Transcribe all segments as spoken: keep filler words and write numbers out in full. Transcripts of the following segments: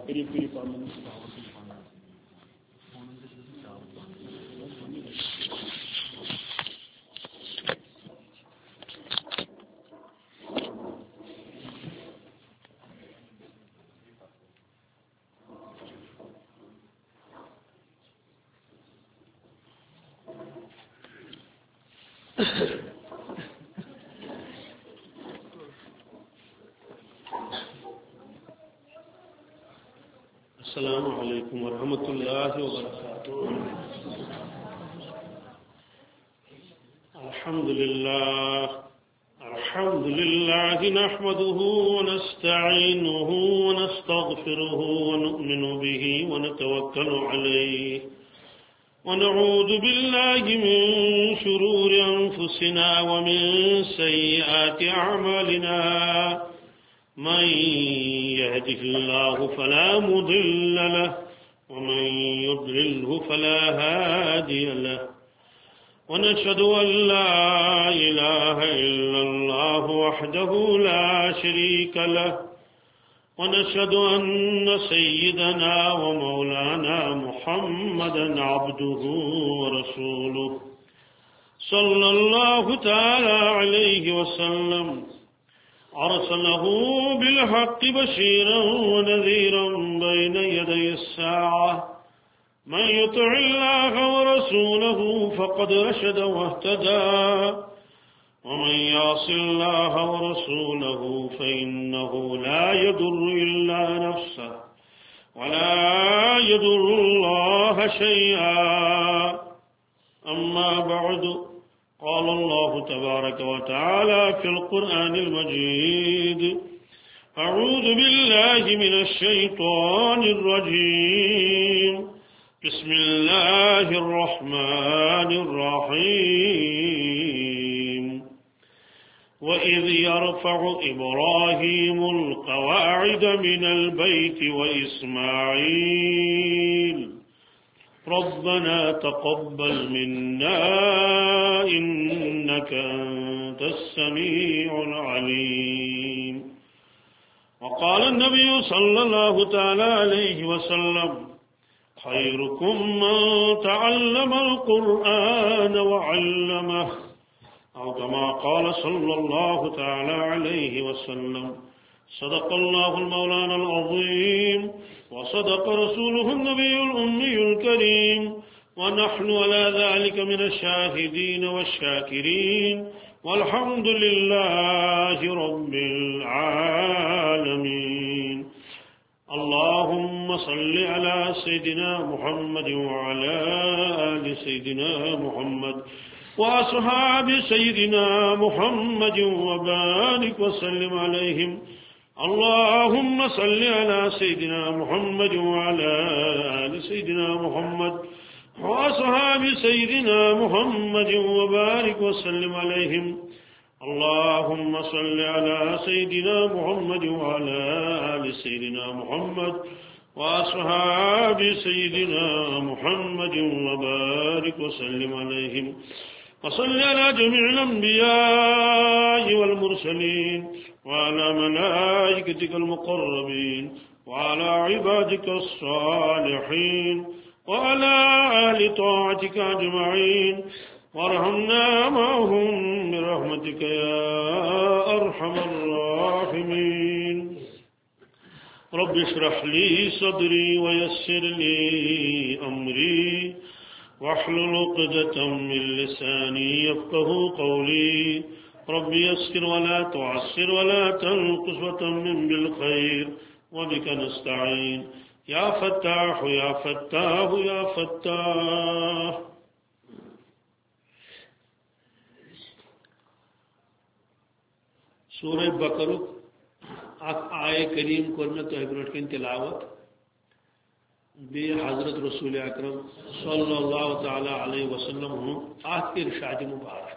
قریب قریب السلام علیکم ورحمۃ اللہ وبرکاتہ. الحمد للہ الحمد للہ نحمده ونستعینه ونستغفره ونؤمن به ونتوکل علیہ ونعوذ بالله من شرور انفسنا ومن سیئات اعمالنا من يهده الله فلا مضل له ومن يضلله فلا هادي له ونشهد أن لا إله إلا الله وحده لا شريك له ونشهد أن سيدنا ومولانا محمدا عبده ورسوله صلى الله تعالى عليه وسلم أرسله بالحق بشيرا ونذيرا بين يدي الساعة من يطع الله ورسوله فقد رشد واهتدى ومن يعص الله ورسوله فإنه لا يضر إلا نفسه ولا يضر الله شيئا. أما بعد قال الله تبارك وتعالى في القرآن المجيد أعوذ بالله من الشيطان الرجيم بسم الله الرحمن الرحيم وإذ يرفع إبراهيم القواعد من البيت وإسماعيل ربنا تقبل منا إنك أنت السميع العليم. وقال النبي صلى الله تعالى عليه وسلم خيركم من تعلم القرآن وعلمه أو كما قال صلى الله تعالى عليه وسلم. صدق الله المولانا العظيم وصدق رسوله النبي الأمي الكريم ونحن على ذلك من الشاهدين والشاكرين والحمد لله رب العالمين. اللهم صل على سيدنا محمد وعلى آل سيدنا محمد وأصحاب سيدنا محمد وبارك وسلم عليهم. اللهم صل على سيدنا محمد وعلى آل سيدنا محمد وأصحاب سيدنا محمد وبارك وسلم عليهم. اللهم صل على سيدنا محمد وعلى آل سيدنا محمد وأصحاب سيدنا محمد وبارك وسلم عليهم. وصل على جميع الأنبياء والمرسلين وعلى ملائكتك المقربين وعلى عبادك الصالحين وعلى أهل طاعتك أجمعين وارحمنا معهم برحمتك يا أرحم الراحمين. رب اشرح لي صدري ويسر لي أمري واحلل عقدة من لساني يفقهوا قولي. رب يسر ولا تعسر ولا تنقص وتمم بالخير وبك نستعين يا فتاح يا فتاح يا فتاح. سورہ بقرہ آئے کریم کرنا تو برٹ کن تلاوت بی حضرت رسول اکرم صلی اللہ تعالی علیہ وسلم ہوں آت کے ارشاد مبارک.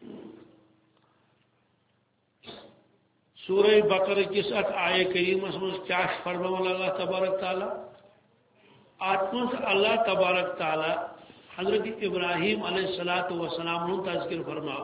سورہ بقرہ کس ات آئے کریم من کیا فرمان اللہ تبارک تعالی ات من اللہ تبارک تعالی حضرت ابراہیم علیہ الصلوۃ والسلام ہوں تذکر فرماو.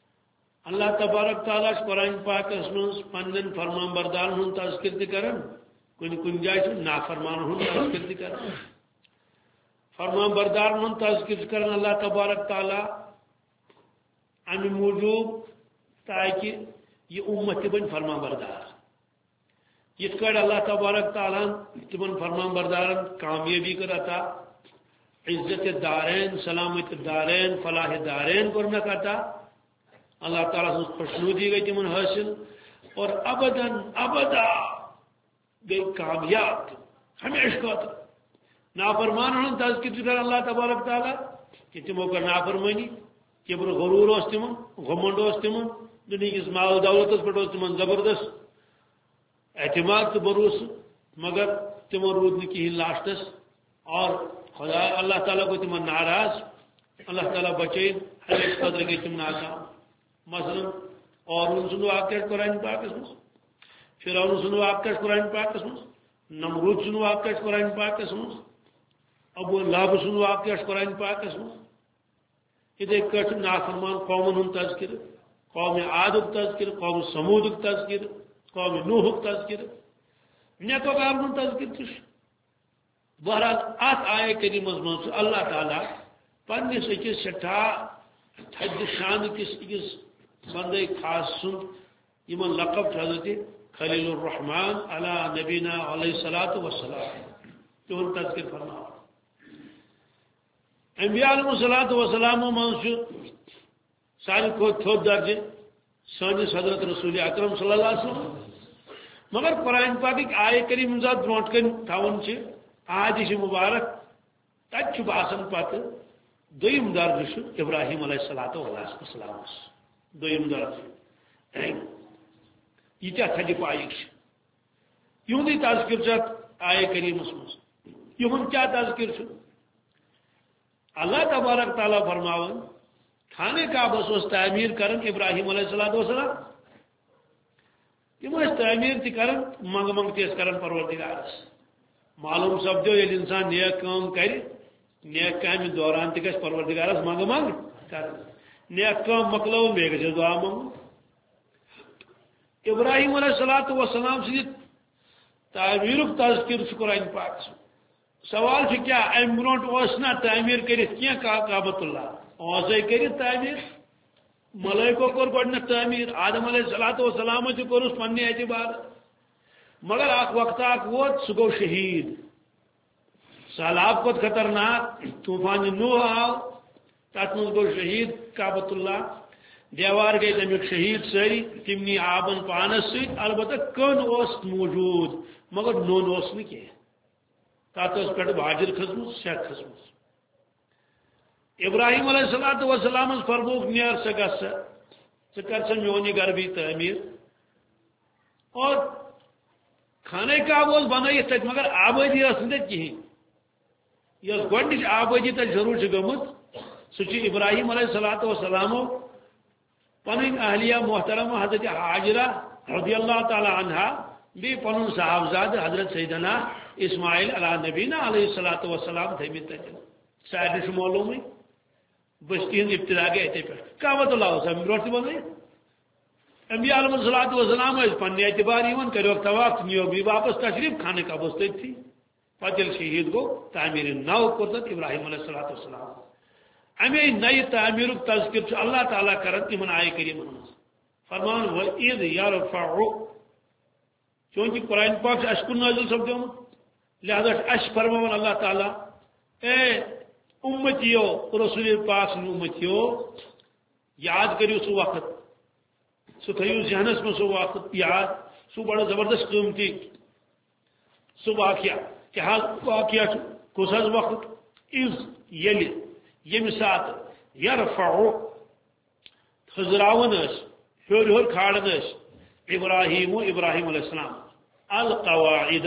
اللہ تبارک تعالیٰ قرآن پاک من پنن فرمان بردار ہند تذکر تہ کران کن کن جائے نافرمان ہند تذکر تہ کر فرمان بردار ہند تذکر کر اللہ تبارک تعالی امہ موجوب تاکہ یہ امت بن فرمان بردار یت کڑ اللہ تبارک تعالیٰ تمن فرمان بردارن کامیابی کر عطا عزت دارین سلامت دارین فلاح دارین کرنک عطا اللہ تعالیٰ سن خوشنودی گئی تمن حاصل اور ابدا ابدا گئی کامیاب ہمیشہ خاطر نافرمان ہن تذکر کر اللہ تبارک تعالیٰ کہ تمو کر نافرمانی کبر غرور اس تمن گھمنڈ اس تمن دنیا کس مال دولت پہ تمن زبردست اعتماد تو بروس مگر تمو رود نہ کہین لاسٹس اور خدا اللہ تعالیٰ کو تمن ناراض اللہ تعالیٰ بچے ہر ایک قدر گئی تم ناکام مثلا اور ان سنو آپ کیا قرآن پاک اس میں فرعون سنو آپ کیا قرآن پاک اس میں نمرود سنو آپ کیا قرآن پاک اس میں ابو لہب سنو آپ کیا قرآن پاک اس میں اتھے کٹ نافرمان قومن ہند تذکر قوم عادک تذکر قوم سمودک تذکر قوم نوحک تذکر نیکوکار ہند تذکر تش بہرحال ات آئے کریم مز اللہ تعالیٰ پنس اکس سٹھا تھد شان کس اکس بندے خاص سن یمن لقب حضرت خلیل الرحمان علی نبینا علیہ الصلوۃ والسلام تہذ تذکر فرما انبیاء علیہ الصلوۃ والسلام من سارے کھوت تھوت درجہ سانس حضرت رسول اکرم صلی اللہ علیہ وسلم مگر قرآن پاک آئے کریم ذات برونٹ کن تھاون آج مبارک تت باسان پتہ دویم درجہ ابراہیم علیہ الصلوۃ والسلام دویم درجہ یہ تھد پائک یہندی تذکر آئے کریمس مز یہن کیا تذکر اللہ تبارک تعالیٰ فرماون خانہ کعبس اس تعمیر کرن ابراہیم علیہ الصلوۃ والسلام تم تعمیر تہ کرن منگ منگ تیس کرن پروردگارس معلوم سپدو یل انسان نیک کام کر نیک کام دوران تہ گژھِ پروردگارس منگ منگ کر نیک کام مکلو بے گژھِ دعا منگ ابراہیم علیہ الصلوۃ والسلام سید تعمیر تذکر قرآن پاک سوال کیا ام برونٹ نا تعمیر کرت کی کعبۃ اللہ اوسے کرت تعمیر ملائکو کور گۄڈنیتھ تعمیر آدم علیہ الصلوۃ والسلام تہ کورس پنہ اعتبار مگر اخ وقت اخ ووت سہ گو شہید سہلاب کھت خطرناک طوفان نوح آو تت مز گو شہید کعبۃ اللہ دیوار گئی تمیک شہید ساری تمنی آبن پانس ست البتہ کن اس موجود مگر نون اس نہ کی تات پہ باجر کھسم سیک کھسم ابراہیم علیہ الصلوۃ والسلام فرموک نیر سا گھس ثہ کر سا میون یہ گھر بھی تعمیر اور خانہ کعبہ بنائت تک مگر آبادی یس نت کہین یس گۄڈنچ آبادی تک ضرور گمت سہ ابراہیم علیہ الصلوۃ والسلام پن اہلیہ محترمہ حضرت حاجرہ رضی اللہ تعالی عنہا بی پن صاحبزاد حضرت سیدنا اسماعیل علی نبینا علیہ الصلوۃ والسلام تھمت تتن سارے معلوم بستی ہند ابتدا گئی اتھے پہ کعبۃ اللہ اس برو بنائی انبیاء علیہ الصلوۃ والسلام پنہ اعتبار کرو طواف نیو بھی واپس تشریف خانہ کعبہ تھی پتہ یل شہید گو تعمیر نو کورت ابراہیم علیہ الصلوۃ والسلام امی نئی تعمیر تذکر اللہ تعالیٰ کرن تمن آئے کریم فرمان وَإِذْ يَرْفَعُ چونکہ قرآن پاک سے اشکن نازل سپدو لہذا اش فرمان اللہ تعالیٰ اے امتیو رسول پاک سن امتیو یاد کریو سو وقت سو تھیو ذہنس میں سو وقت یاد سو بڑا زبردست قیمتی سو واقعہ کہ حال واقعہ کس حض وقت از یلی یم سات یرفعو خزراون اس ہور ہور کھاڑن اس ابراہیم ابراہیم علیہ السلام القواعد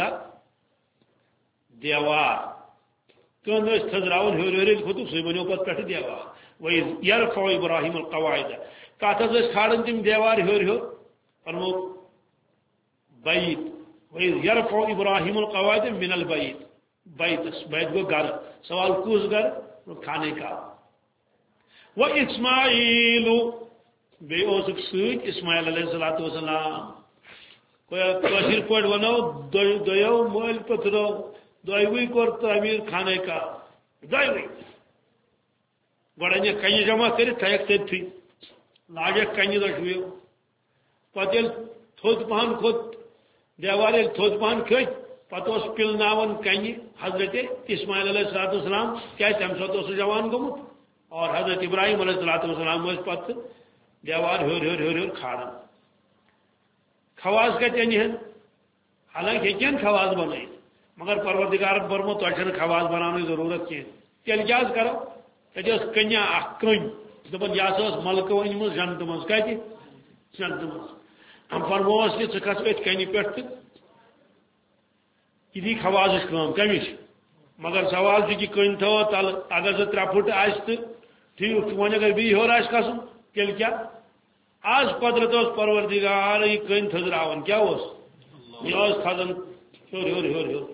دیوار کن اس خزراون ہور ہور خطو سی بنیو پت پٹھ دیوار وَإِذْ يَرْفَعُ ابراہیم القواعد کات اس کھاڑن تم دیوار ہور ہور فرمو بیت وَإِذْ يَرْفَعُ ابراہیم القواعد من البیت بیت بیت گو گھر سوال کس گھر کھانے کا وہ اسماعیل بے اوسک سوت اسماعیل علیہ الصلوۃ والسلام کشیر پہ ونو دو مل پترو دوی کور تعمیر خانہ کا دوی گوڑ کنہ جمع کر تھک تھی لاجک کنہ دشویو پتہ تھوت پہن کھوت دیوار تھوت پہن کھت پتہ اس پلناون کنہ حضرت اسماعیل علیہ الصلوۃ والسلام کیا تم سات جوان گومت اور حضرت ابراہیم علیہ الصلوۃ والسلام پتہ دیوار ہور ہور ہور ہور کھاڑا خواص کتنے ہن حالانکہ ہیکن خواص بنائی مگر پروردگار برمو تہ خواص بنانے ضرورت کی تیل کیا کرو تجھے کنیا اخ کن دپن یہ ملکہ ون مز جنت مز کتہ جنت مز ہم فرموس کہ ثہ کھس ات کنہ پہ یہ دی خواص کم کمش مگر سوال کہ کن تھو تل اگر ثہ ترے پھٹ آس تو ٹھیک ون اگر بی ہور آس کھسن تیل کیا آج قدرت اس پروردگار یہ کن تھزراون کیا اس یہ تھزن ہور ہور ہور ہور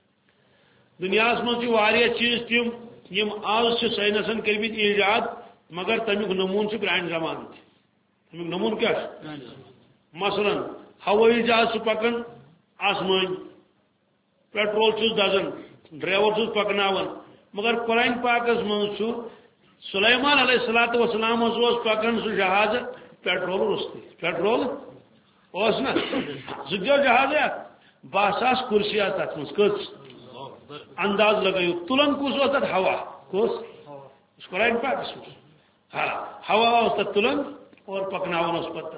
دنیا مجھ چیز تم یم آج سائنسن کرمت ایجاد مگر تمیک نمون پران زمان تمیک نمون کیا مثلا ہوئی جہاز پکان آسمان پیٹرول چھ دزان ڈرائیور چھ پکناون مگر قرآن پاکس من سلیمان علیہ الصلوۃ والسلام پکان سہ جہاز پیٹرول روستی پیٹرول اس نا سہ جہاز بہ ساس کرسی تک مز کچھ انداز لگائیو تلن کس تک ہوا کس قرآن پاکس ہاں ہوا اس تک تلن اور پکناون اس پتہ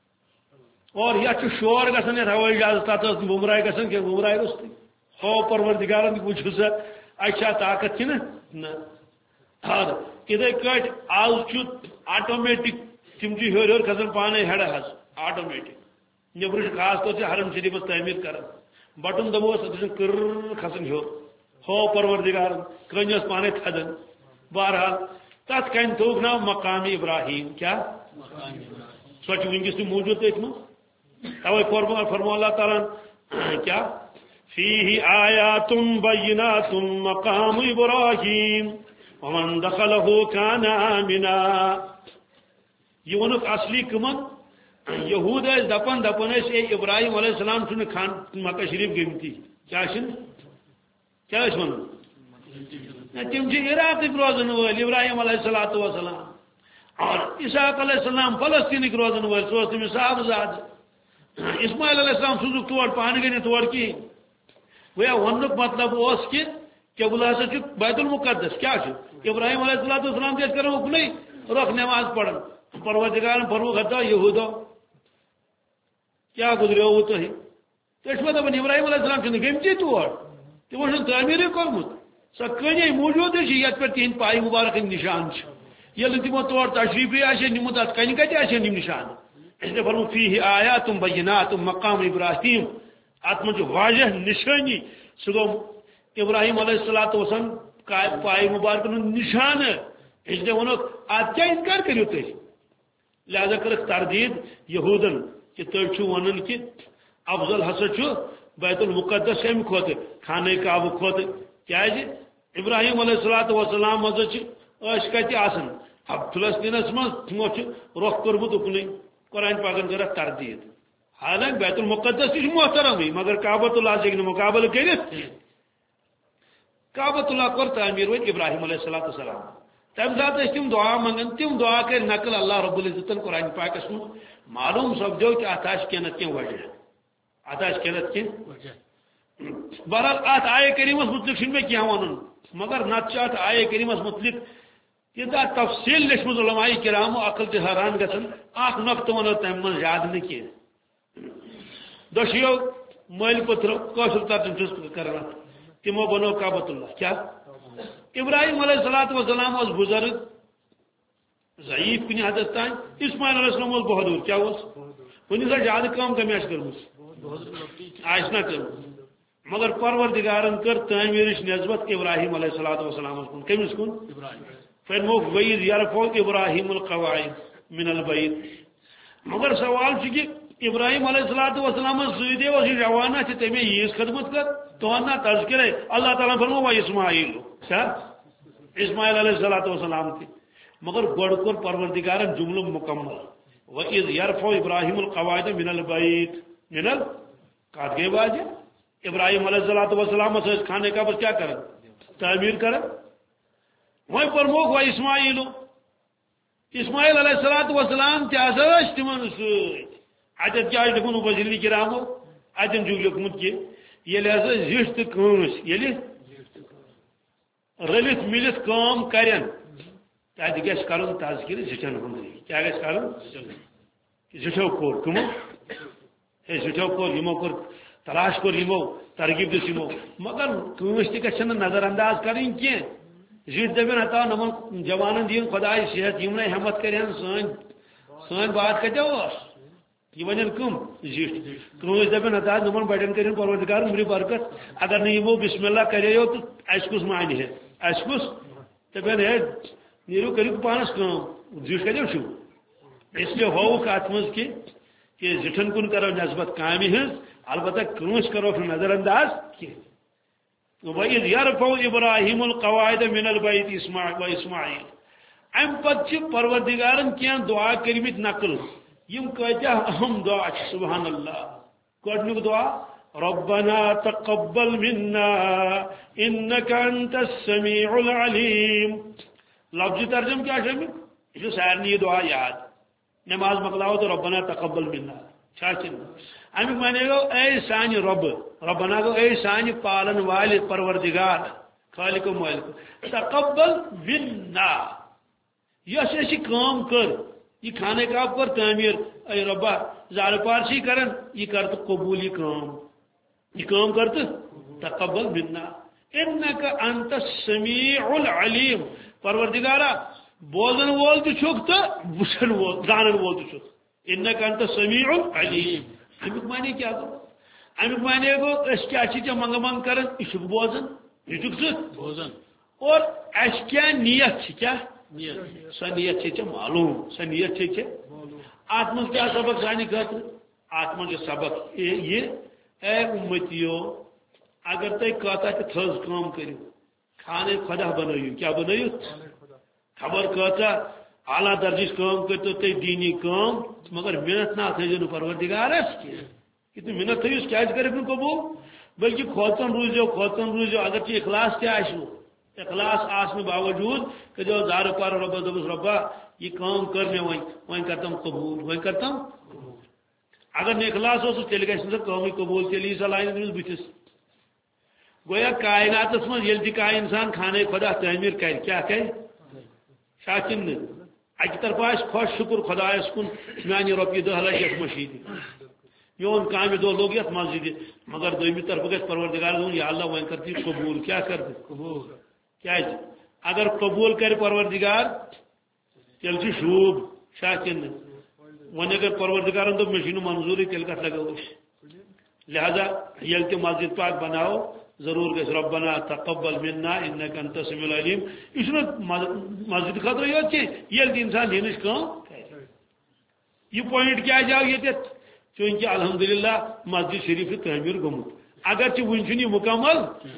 اور یہ شور گھن یہ ہوئی جہاز تک بمرائے گھن کہ بمرائے روستی ہو پروردگارن وچھو سا اچھا طاقت کی نا ہاں اتھے کٹ آج آٹومیٹک تم ہور ہور کھسان پانے ہیڈ حس آٹومیٹک نبر خاص طور سے حرم شریف تعمیر کران بٹن دبوس کر کھسان ہور ہو پروردگار کن پانے تھدان بہرحال تک کن تھوک نا مقام ابراہیم کیا سو ونکس تھی موجود تھی توے فرمو فرمو اللہ تعالیٰ کیا فیہ آیات بینات مقام ابراہیم ومن دخلہ کان آمنا یہ ونک اصلی کمن یہود دپان دپان اے ابراہیم علیہ السلام چھ خان مکہ شریف گمتی کیا کیا ون تم عراق روزن ول ابراہیم علیہ الصلوۃ والسلام اور اسحاق علیہ السلام فلسطینک روزن ول سو تمس صاحب زاد اسماعیل علیہ السلام سوزک تور پان گئی تور کی گویا ونک مطلب اس کہ قبلہ ہسا بیت المقدس کیا ابراہیم علیہ الصلوۃ والسلام کیا کرو اکنے رخ نماز پڑھن پروردگار فرمو خطا یہودو کیا گزریو تھی تھی دپان ابراہیم علیہ السلام چھ گمتی تور تمو تعمیر کورمت سو کنے موجود یت پہ تہند پائی مبارک نشان یل تمو تور تشریفی آ نمت ات کن کتہ آ نشان اس نے فرمو فیہ آیات بینات مقام ابراہیم ات من واضح نشانی سہ گو ابراہیم علیہ الصلوۃ والسلام پائی مبارک نشان اس نے ونک ات کیا انکار کرو تھی لہذا کرک تردید یہودن کہ تھی ونان کہ افضل ہسا بیت المقدس کم کھت خانہ کعبہ کھت کیا ابراہیم علیہ الصلوۃ والسلام مز کتہ آسان اب فلسطینس مز رخ کورمت اکنے قرآن پاکن کر تردید حالانکہ بیت المقدس تہ محترم مگر کعبۃ اللہ سے مقابل کرت کعبۃ اللہ کور تعمیر وت ابراہیم علیہ الصلوۃ والسلام تمہ سات تم دعا منگان تم دعا کر نقل اللہ رب العزتن قرآن پاکس من معلوم سپدو کہ ات آس کینت کی وجہ ات آس کینت کی بہرحال ات آئے کریمس متعلق چھ مے کیا ون مگر نت ات آئے کریمس متعلق تیتہ تفصیل لیچمت علماء کرام عقل تہ حیران گھن اخ نقطہ ونو تم من زیادہ نہ کی دشیو مل پتر قشر ترجمہ کرنا تمو بنو کعبۃ اللہ کیا ابراہیم علیہ الصلوۃ والسلام اس بزرگ ضعیف کن حدت تان اسماعیل علیہ السلام اس بہادر کیا اس ونی سا زیادہ کام کمی آس کرمس آس نہ کر مگر پروردگارن کر تعمیرش نسبت ابراہیم علیہ الصلوۃ والسلام کن کمس کن فرمو وَإِذْ يَرْفَعُ إِبْرَاهِيمُ الْقَوَاعِدَ مِنَ الْبَيْتِ مگر سوال کہ ابراہیم علیہ الصلوۃ والسلام سیدے وہ جوانہ چھ تمہیں یہ خدمت کر تو نہ تذکر اللہ تعالیٰ فرمو وہ اسماعیل کیا اسماعیل علیہ الصلوۃ والسلام تھی مگر گوڑ کور پروردگارن جملہ مکمل وَإِذْ يَرْفَعُ إِبْرَاهِيمُ الْقَوَاعِدَ مِنَ الْبَيْتِ منل کات گئے واجہ ابراہیم علیہ الصلوۃ والسلام خانے کعبہ کیا کر تعمیر کر وہیں پر موک و اسماعیل اسماعیل علیہ الصلوۃ والسلام تس تمن ستت کیا دپن مبشرین کرامو اتن جو لیکمت کہ یل ہسا زٹ تو کنس یل رلت ملت کام کرن تت گھس کرن تذکر زٹن ہند کیا گھس کرن زٹو کور کمو ہے زٹو کور یمو کور تلاش کور یمو ترغیب دس یمو مگر کنس تہ گھن نظر انداز کریں کی زٹ دپن ہتا نمن جوانن دین خدائے صحت یم نہ ہمت کرن سن سن بات کتو یہ ون کم زٹ کنس دپن ہتا نمن بڑن کرن پروردگار مری برکت اگر نہ یمو بسم اللہ کریو تو اس کس معنی ہے اس کس دپن ہے نیرو کرو پانس کام زٹ کتو چھو اس لیے ہوک ات مز کہ کہ زٹن کن کرو نسبت کامہ ہز البتہ کنس کرو نظر انداز کی وَإِذْ يَرْفَعُ إِبْرَاهِيمُ الْقَوَاعِدَ مِنَ الْبَيْتِ وَإِسْمَاعِيلُ ام پتہ پروردگارن کیا دعا کرمت نقل یم کتیا اہم دعا سبحان اللہ گۄڈنیُک دعا ربنا تقبل منا انك انت السميع العليم لفظ ترجم کیا ہے یہ سارنی دعا یاد نماز مکلاو تو ربنا تقبل منا چاچن امیک مانے گو اے سانی رب ربنا گو اے سانی پالن والے پروردگار خالق و مالک تقبل منا یس اسی کام کر یہ کھانے کا پر تعمیر اے ربا زار پارسی کرن یہ کرت قبولی کام یہ کام کرت تقبل منا انک انت السمیع العلیم پروردگارا بوزن وول تو چھک تو وچھن وول زانن وول تو چھک انک انت السمیع العلیم امیک معنی کیا گو امیک معنی گو اس کیا چیز منگ منگ کرن یہ چھک بوزن یہ چھک سے بوزن اور اس کیا نیت کیا سو نیت چھ معلوم سو نیت چھ ات من کیا سبق سانی خاطر ات من سبق یہ اے امتیو اگر تھی کتا تھز کام کرو کھانے خدا بنو کیا بنو خبر کتا اعلیٰ درجہ کام کرو تھی دینی کام مگر محنت نہ تھو پروردگارس کی تھی محنت تھوس کیا کرو قبول بلکہ کھوتن روزو کھوتن روزو اگر تھی اخلاص تہ آسو اخلاص آسنے باوجود کہ جو زار پار ربا دبس ربا یہ کام کر میں وہیں وہیں کرتم قبول وہیں کرتم اگر نہ اخلاص ہو تیل گھس نا قومی قبول تیل سا لائن تمس بتس گویا کائنات من یل تہ کانٛہہ انسان کھانے خدا تعمیر کر کیا کر شاکن اکہ طرف آس خوش شکر خدایس کن میانہ رۄپیہِ دہ لچھ یتھ مشید میون کامہ دہ لوگ یتھ مسجد مگر دویمہ طرف گھس پروردگار دون یا اللہ وہیں کرتی قبول کیا کر قبول کیا اگر قبول کر پروردگار تیل چھ شوب شاکن ون اگر پروردگارن دو مشین منظوری تیل کت لگو لہذا یل تہ مسجد پاک بناو ضرور گھس ربنا تقبل منا انک انت السمیع العلیم یہ مسجد خاطر یوت کی یل تہ انسان دینش کام یہ پوائنٹ کیا جاؤ یہ چونکہ الحمدللہ مسجد شریف تعمیر گومت اگرچہ ون یہ مکمل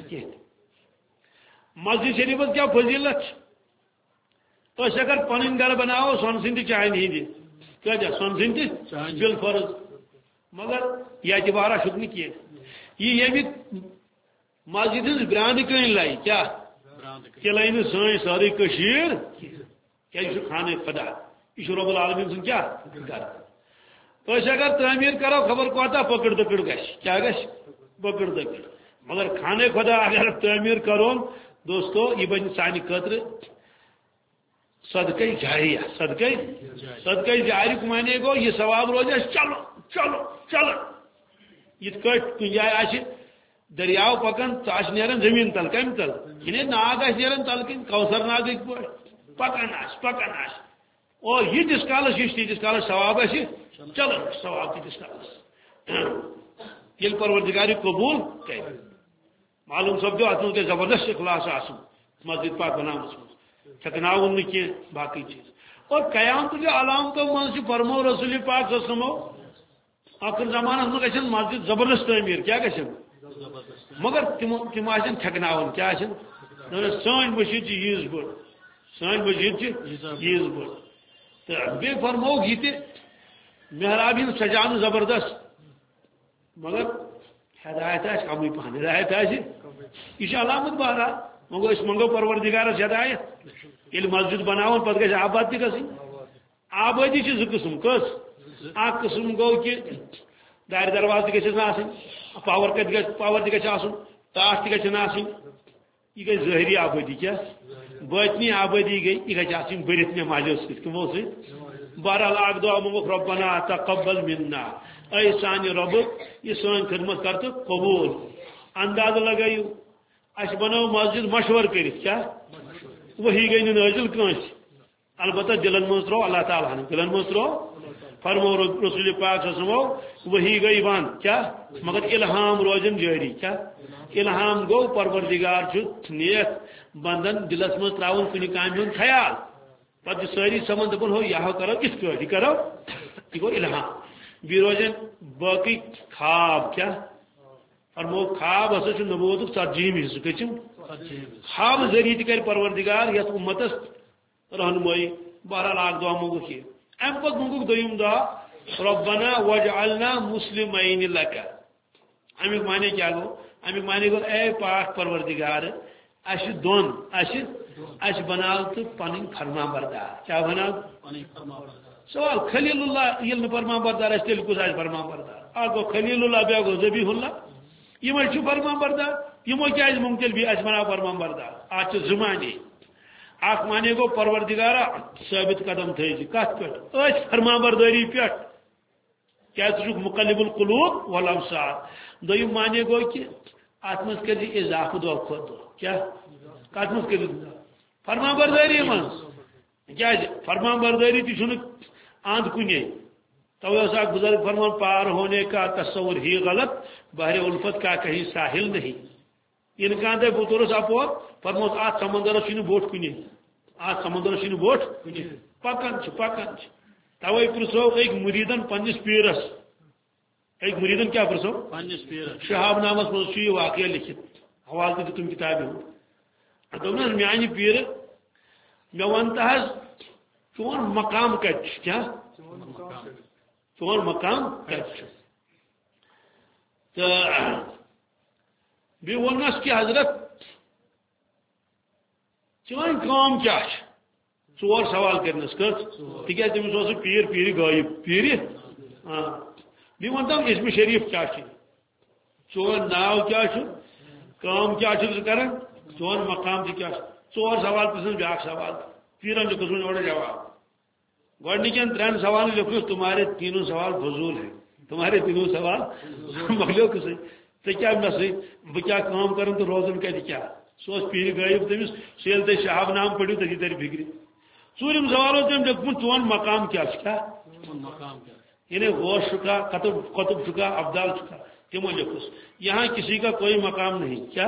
مسجد شریف کیا فضیلت اس اگر پن گھر بناو سون سند چاہے نہیں دی کیا جا سون سند بال فرض مگر یہ اعتبارہ شکن کی یہ یہ مسجد ہز براند کن لائی کیا کہ لائی سن ساری کشیر کیا یہ خانہ خدا یہ رب العالمین سن کیا اس اگر تعمیر کرو خبر کوتا پکڑ دکڑ گش کیا گش پکڑ دکڑ مگر خانہ خدا اگر تعمیر کرو دوستو یہ بن سانہ خاطر صدقہ جاریہ صدقہ صدقہ جاری کو معنی گو یہ ثواب روزہ چلو چلو چلو یہ کٹ کن جائے آش دریاو پکن تو آش نیرن زمین تل کم تل انہیں ناگ آش نیرن تل کن کوثر ناگ پکن آش پکن آش اور یہ جس کالس یہ جس کالس ثواب آش چلو ثواب کی جس کالس یہ پروردگاری قبول کہ معلوم سپدو اتن کے زبردست اخلاص آسن مسجد پاک بناس چھکناؤن کی باقی چیز اور قیامت کے علامتوں من فرمو رسول پاک سمو آخر زمانہ میں گھن مسجد زبردست تعمیر کیا گھن مگر تم تم آن چھکناؤن کیا سن مشید یز بڑ سن مشید یز بڑ تو بی فرمو یہ محراب ہند سجان زبردست مگر ہدایت آس کمی پہن ہدایت آس یہ علامت بہرحال مگو اس منگو پروردگارس ہدایت یل مسجد بناون پتہ گژھِ آباد تہ گژھٕنۍ آبادی چھ زٕ قسم کس اکھ قسم گو کہ دارِ درواز تہ گژھٮ۪س نہٕ آسٕنۍ پاور کتہِ گژھِ پاور تہ گژھِ آسُن ٹاس تہ گژھِ نہٕ آسٕنۍ یہ گئی ظاہری آبادی کیا باطنی آبادی گئی یہ گژھِ آسٕنۍ بٔرِتھ نمازیو سۭتۍ کمو سۭتۍ بہرحال اکھ دعا منگوکھ ربنا تقبل منا اے سانہِ رب یہ سٲنۍ خدمت کر تہٕ قبول اندازہ لگٲیِو اَسہِ بنٲو مسجد مشور کٔرِتھ کیا وہی گئی نہٕ نٲزِل کٲنٛسہِ البتہ دلن مز ترو اللہ تعالیٰ ہن دلن مز ترو فرمو رسول پاک صلی اللہ علیہ وسلم وہی گئی بند کیا مگر الہام روزن جاری کیا الہام گو پروردگار چھ نیک بندن دلس مز تراون کنہ کامہ ہند خیال پتہ ساری سمن دپن ہو یہ کرو کس پہ یہ کرو یہ گو الہام بی روزن باقی خواب کیا فرمو خواب ہسا چھ نبوت ژتجیہم حصہ کچم خواب ذریعہ تہ کر پروردگار یت امتس رہنمائی بہرحال اکھ دعا منگوکھ یہ ام پتہ منگوکھ دویم دعا ربنا واجعلنا مسلمین لک امیک معنی کیا گو امیک معنی گو اے پاک پروردگار اس دون اس اس بناو تو پنن فرما بردار کیا بناو سوال خلیل اللہ یل فرما بردار اس تیل کس اس فرما بردار اگو خلیل اللہ بیا گو ذبیح اللہ یہ چھ فرما بردار یہ کیا ممکن بھی اس بناو فرما بردار آج زمانے اخ مانے گو پروردگارا ثابت قدم تھی کت پہ فرما برداری پہ کیا مقلب القلوب والابصار دویم مانے گو کہ ات مز کر اضافہ دہ کھت دہ کیا کت مز کر فرما برداری من کیا فرما برداری تہ اند کنے تو اک بزرگ فرمان پار ہونے کا تصور ہی غلط بحر الفت کا کہیں ساحل نہیں ان کان تہ بطورس اپور فرموس ات سمندرس چھ بوٹ کنے ات سمندرس چھ بوٹ پکان پکان توے پرسو ایک مریدن پنس پیرس ایک مریدن کیا پرسو پنس پیرس شہاب نامس مز یہ واقعہ لکھت حوالہ تہ تم کتاب ہوں دپن میانہ پیر مے ون تہ چون مقام کت کیا چون مقام کت تو بی ونس کہ حضرت چون کام کیا ژور سوال کرنس کت تک تمس پیر پیر غائب پیر ہاں بی ون تم اسم شریف کیا چون ناو کیا کام کیا کران چون مقام تہ کیا ژور سوال پرسن بیاکھ سوال پیرن لکھن اور جواب گوڈنکین ترین سوال لکھنس تمہارے تینوں سوال فضول ہیں تمہارے تینوں سوال مکلیو کسے تو کیا مسئلہ بہ کیا کام کرن تو روزن کتہ کیا سو پیر غائب تمس سیل تہ شہاب نام پڑھو تھی تر فکر ژوٗرِم سوال تم لیکھمت چون مقام کیا کیا مقام کیا یعنی غوث چکا قطب قطب چکا ابدال چکا تمو لکھس یہاں کسی کا کوئی مقام نہیں کیا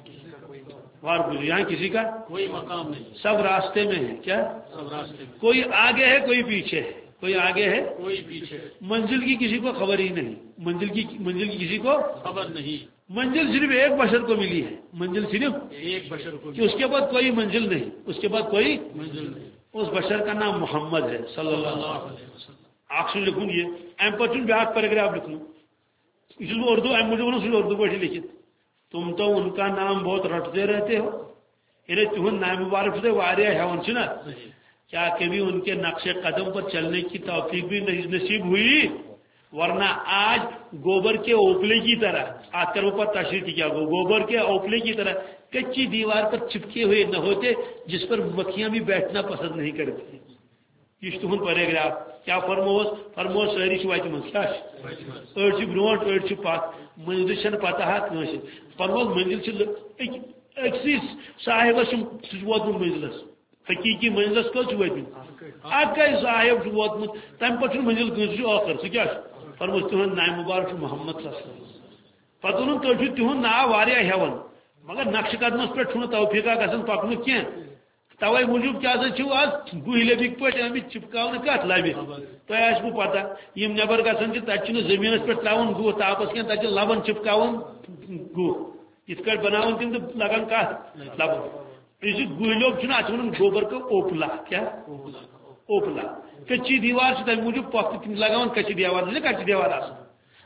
وار بولو یہاں کسی کا کوئی مقام نہیں سب راستے میں ہے کیا سب راستے میں کوئی آگے ہے کوئی پیچھے ہے کوئی آگے ہے کوئی پیچھے منزل کی کسی کو خبر ہی نہیں منزل کی منزل کی کسی کو خبر نہیں منزل صرف ایک بشر کو ملی ہے منزل صرف ایک بشر کو کہ اس کے بعد کوئی منزل نہیں اس کے بعد کوئی منزل نہیں اس بشر کا نام محمد ہے صلی اللہ علیہ وسلم آپ سے لکھوں یہ ام پتہ بیاکھ پیراگراف لکھوں یہ اردو ام مجھے اردو پہ لکھت تم تو ان کا نام بہت رٹتے رہتے ہو یعنی تہد نام مبارک سے واریاہ ہیون چھنا کیا کبھی ان کے نقش قدم پر چلنے کی توفیق بھی نصیب ہوئی ورنہ آج گوبر کے اوپلے کی طرح آج کر اوپر تشریح کیا گو گوبر کے اوپلے کی طرح کچی دیوار پر چپکے ہوئے نہ ہوتے جس پر مکھیاں بھی بیٹھنا پسند نہیں کرتی یہ تہد پیراگراف کیا فرموس فرموس ساری وتہ من کیا أڑ برونٹ أڑ پت منزل چھ پتہ کنس فرموس منزل أکسی صاحبس ووتمت منزلس حقیقی منزلس کت ووتمت اکے صاحب ووتمت تمہ پتہ منزل کنس آخر سہ کیا فرموس تہد نام مبارک محمد صلی اللہ علیہ وسلم پتہ وون تھی تہد ناو واریاہ ہیون مگر نقش قدمس پہ توفیقہ گھن پکن کی توے موجود کیا آج گوہ لبک پہ آمت چپکاؤن کت لبہ تہ آسو پتہ یم نبر گھن تتہ زمین پہ تراؤن گوہ تاپس کی تتہ لبن چپکاؤن گوہ ات پہ بناون تم تو لگان کت لبن یہ گوہ لوگ ات ون گوبر کا اوپلا کیا اوپلا کچی دیوار تمہ موجود پخت لگان کچی دیوار کچی دیوار آسان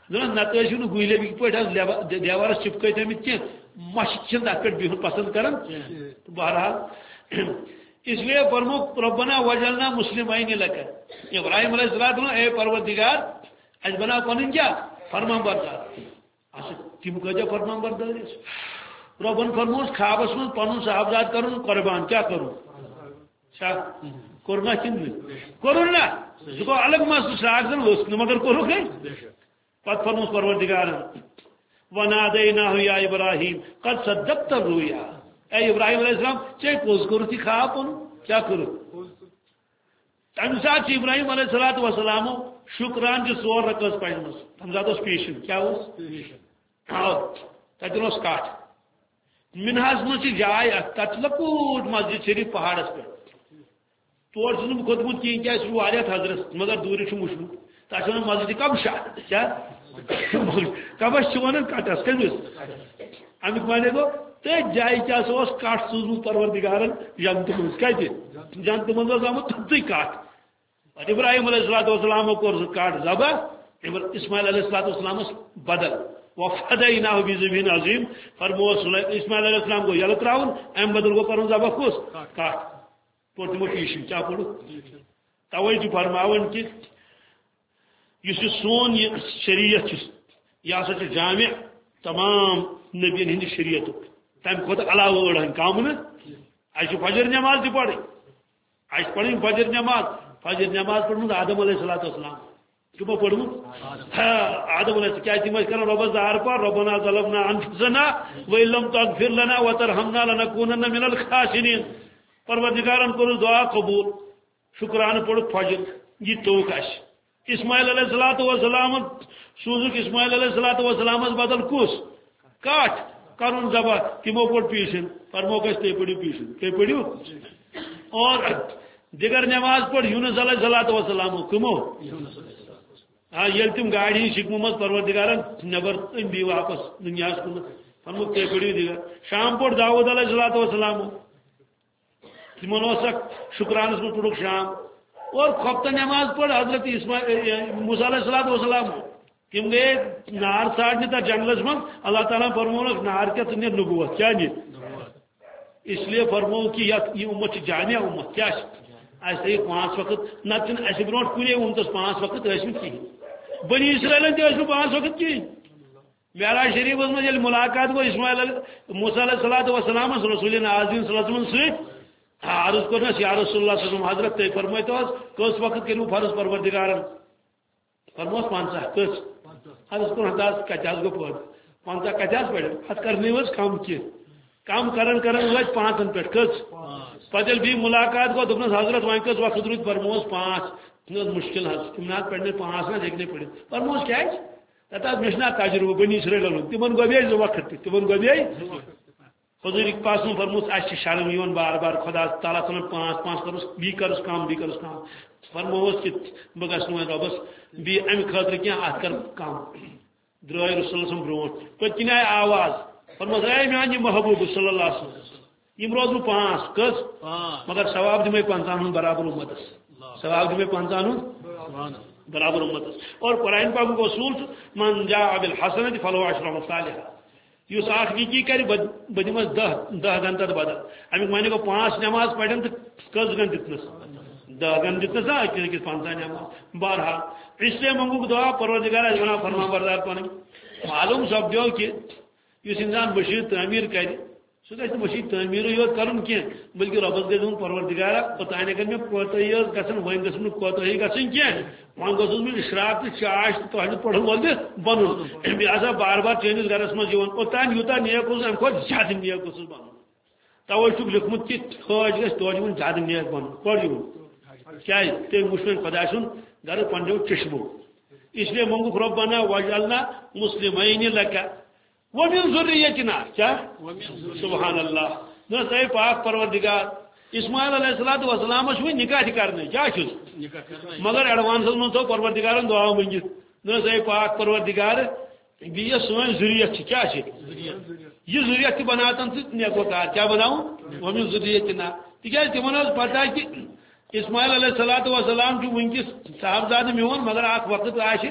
نتو نا گویلے پہ دیوارس چپکے تھمت کی مش تک پہ بہن پسند کران بہرحال اس لیے فرمو ربنا وجعلنا مسلمین لک ابراہیم علیہ السلام اے پروردگار اس بنا پن کیا فرمان بردار اچھا تم کجا فرمان بردار ربن فرموس خوابس من پن صاحبزاد کرن قربان کیا کروں کورنا کن کورن نا سہ گو الگ مسئلہ ساگ زن لوس مگر کورک پت فرموس پروردگار ونادیناہ یا ابراہیم قد صدقت الرؤیا اے ابراہیم علیہ السلام چے پوز کرو تھی خواب پن کیا کرو تمہ سات ابراہیم علیہ الصلوۃ والسلام شکران جو ژور رکعت پڑھمس تمہ سات اس پیشن کیا اس تتن اس کاٹ منہاس من جائے تت لکوٹ مسجد شریف پہاڑس پہ تور چھ کھوتمت کہیں کیا واریاہ حضرت مگر دوری وچمت تک مسجد کبشا کیا کبش ونان کٹس کمس امیک مانے گو تے جائے کیا سو کٹ سوزمت پروردگارن جنت من کت جنت من آمت تھی کٹ ابراہیم علیہ السلام کور سہ کٹ ذبح اسماعیل علیہ السلام بدل وفدیناہ بذبح عظیم فرموس اسماعیل علیہ السلام گو یل تراؤن ام بدل گو کرن ذبح کس کٹ پور تمو پیشن کیا پڑھ توے فرماون کہ اس سون یہ شریعت یہ ہسا جامع تمام نبین ہند شریعت تمہ کھت علاوہ اڑان کم نا اہم فجر نماز تہ پڑھ اہم پڑھ فجر نماز فجر نماز پڑھمت آدم علیہ السلام کمو پڑھمت آدم علیہ کیا تم کر ربس دار پار ربنا ظلمنا انفسنا وان لم تغفر لنا وترحمنا لنكونن من الخاسرین پروردگارن کور دعا قبول شکرانہ پڑھ فجر یہ توک اس اسماعیل علیہ الصلوۃ والسلام سوزک اسماعیل علیہ الصلوۃ والسلام بدل کس کٹ کرن ذبح تمو پڑھ پیشن فرمو گھس تے پڑھو پیشن تے پڑھو اور دیگر نماز پڑھ یونس علیہ الصلوۃ والسلام کمو ہاں یل تم گاڑی شکم مز پروردگارن نبر بھی واپس دنیا کن فرمو تے پڑھو دیگر شام پڑھ داؤد علیہ الصلوۃ والسلام تمن شکرانس من پڑھ شام اور خفتہ نماز پڑھ حضرت موسیٰ علیہ السلام والسلام تم گئے نار ژھانڈنے تر جنگلس من اللہ تعالیٰ فرمونک نار کیا ژٕ نیر نبوت کیا نی اس لیے فرمو کہ یہ امت جامع امت کیا ایسے پانچ وقت نت اس برو کنے امتس پانچ وقت ٲسمٕتۍ کہین بنی اسرائیلن تہ ٲسۍ پانچ وقت کہین معراج شریف من ییٚلہِ ملاقات گو اسماعیل موسیٰ علیہ الصلوۃ والسلام رسول عظیم صلی اللہ علیہ وسلم سۭتۍ عرض کرنس یا رسول اللہ صلی اللہ علیہ وسلم حضرت تے فرمائے تو کس وقت کرو فرض پروردگارن فرموس پانچہ کس عرض کر دس کتاس گو پڑھ پانچہ کتاس پڑھ ات کرنے وز کم کی کم کرن کرن وز پانچن پہ کس پتل بھی ملاقات گو دپنس حضرت وائن کس وقت روز فرموس پانچ مشکل حض تم نات پڑھنے پانچ نہ دیکھنے پڑے فرموس کیا تتہ مشنا تجربہ بنی اسرائیل تمن گو بیائی وقت تمن گو بیائی حضور پاس فرموس اس شرم یون بار بار خدا تعالیٰ تعالیٰ پانچ پانچ کرس بی کرس کام بی کرس کام فرموس کہ بہ گھس نو ربس بی ام خاطر کی ات کر کام درائے رسول اللہ برو پت کن آئی آواز فرموس اے میان محبوب صلی اللہ علیہ وسلم یم روز پانچ کس مگر ثواب دمے پنچان برابر امتس ثواب دمے پنچان برابر امتس اور قرآن پاک کو اصول من جاء بالحسنۃ فلہ عشر امثالها اس اخ نیکی کر بدمس دہ دہ گنٹہ بدل امیک معنی گو پانچ نماز پڑھن تو کس گن دتنس دہ گن دتنس اکس پانچہ نماز بہرحال اس لیے منگو دعا پروردگار بنا فرما بردار پن معلوم سپدو کہ اس انسان مشید تعمیر کر سہ گھر مشید تعمیر یوت کرن کی بلکہ ربس گھن پروردگارا اوتان اگر مے کوتہی گھن ون گھس نہ کوتہی گھن کی وان گھس میں اشراق تو چاش تو پڑھن وول بن لہذا بار بار چینس گھرس مز اوتان یوتہ نیک اس ام کھت زیادہ نیک اس بن توے چھ لکھمت کہ خاج گھس توجہ ون زیادہ نیک بن پڑھ یون کیا تے مشکل خدا سن گھر پنجو چشمو اس لیے منگو ربنا وجعلنا مسلمین لک ومن ذریتنا کیا سبحان اللہ نہ تے پاک پروردگار اسماعیل علیہ الصلوۃ والسلام اس نکاح کرنے کیا چھ مگر ایڈوانس میں تو پروردگار دعا منگت نہ تے پاک پروردگار یہ سون ذریت کیا چھ یہ ذریت بناتن نیکو کار کیا بناؤں ومن ذریتنا تکیا تمن پتہ کہ اسماعیل علیہ الصلوۃ والسلام کی ونکس صاحبزادہ میون مگر اخ وقت آش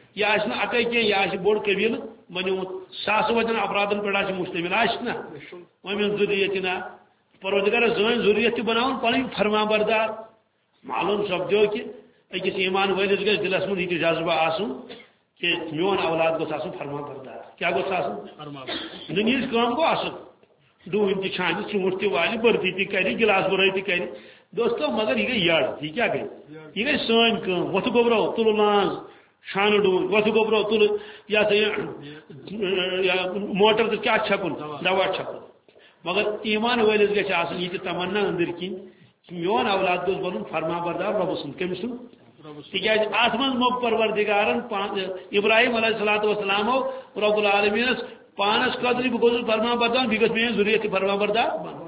یہ اکے کی یہ بوڑ قبیل بنیومت ساس وجن افرادن پہ مشتمل آنا ومن ذریتنا پروردگار زن ضروریت بناؤن پن فرما بردار معلوم سپدو کہ اکس ایمان ولس گھس دلس من یہ جذبہ آسن کہ میون اولاد گوس آسن فرما بردار کیا گوس آسن دنہچ کام گو اصل ڈون تہ چھانہ ژوٗنٛٹھ تہ والہِ بٔرتی تہ کرِ گلاس برٲے تہ کرِ دوستو مگر یہ گئی یڑ یہ کیا گئی یہ گئی سٲنۍ کٲم وۄتھٕ گوٚبرو تُلو لانٛز چھانہ ڈون وۄتھٕ گوٚبرو تُلو یہ سا یہ موٹر تہ کیا چھکُن دوا چھکُن مگر ایمان ولس گژھِ آسن یہ تمنا أنٛدٕرۍ کِنۍ میون اولاد گوٚژھ بنُن فرما بردار رۄبہٕ سُنٛد کٔمۍ سُنٛد تکیاز اتھ منٛز موٚگ پروردگارن ابراہیم علیہ الصلوۃ والسلام رب العالمینس پانس خاطر بہ گوس فرما بردار بیٚیہِ گژھِ میٲنۍ ضروٗرت تہِ فرما بردار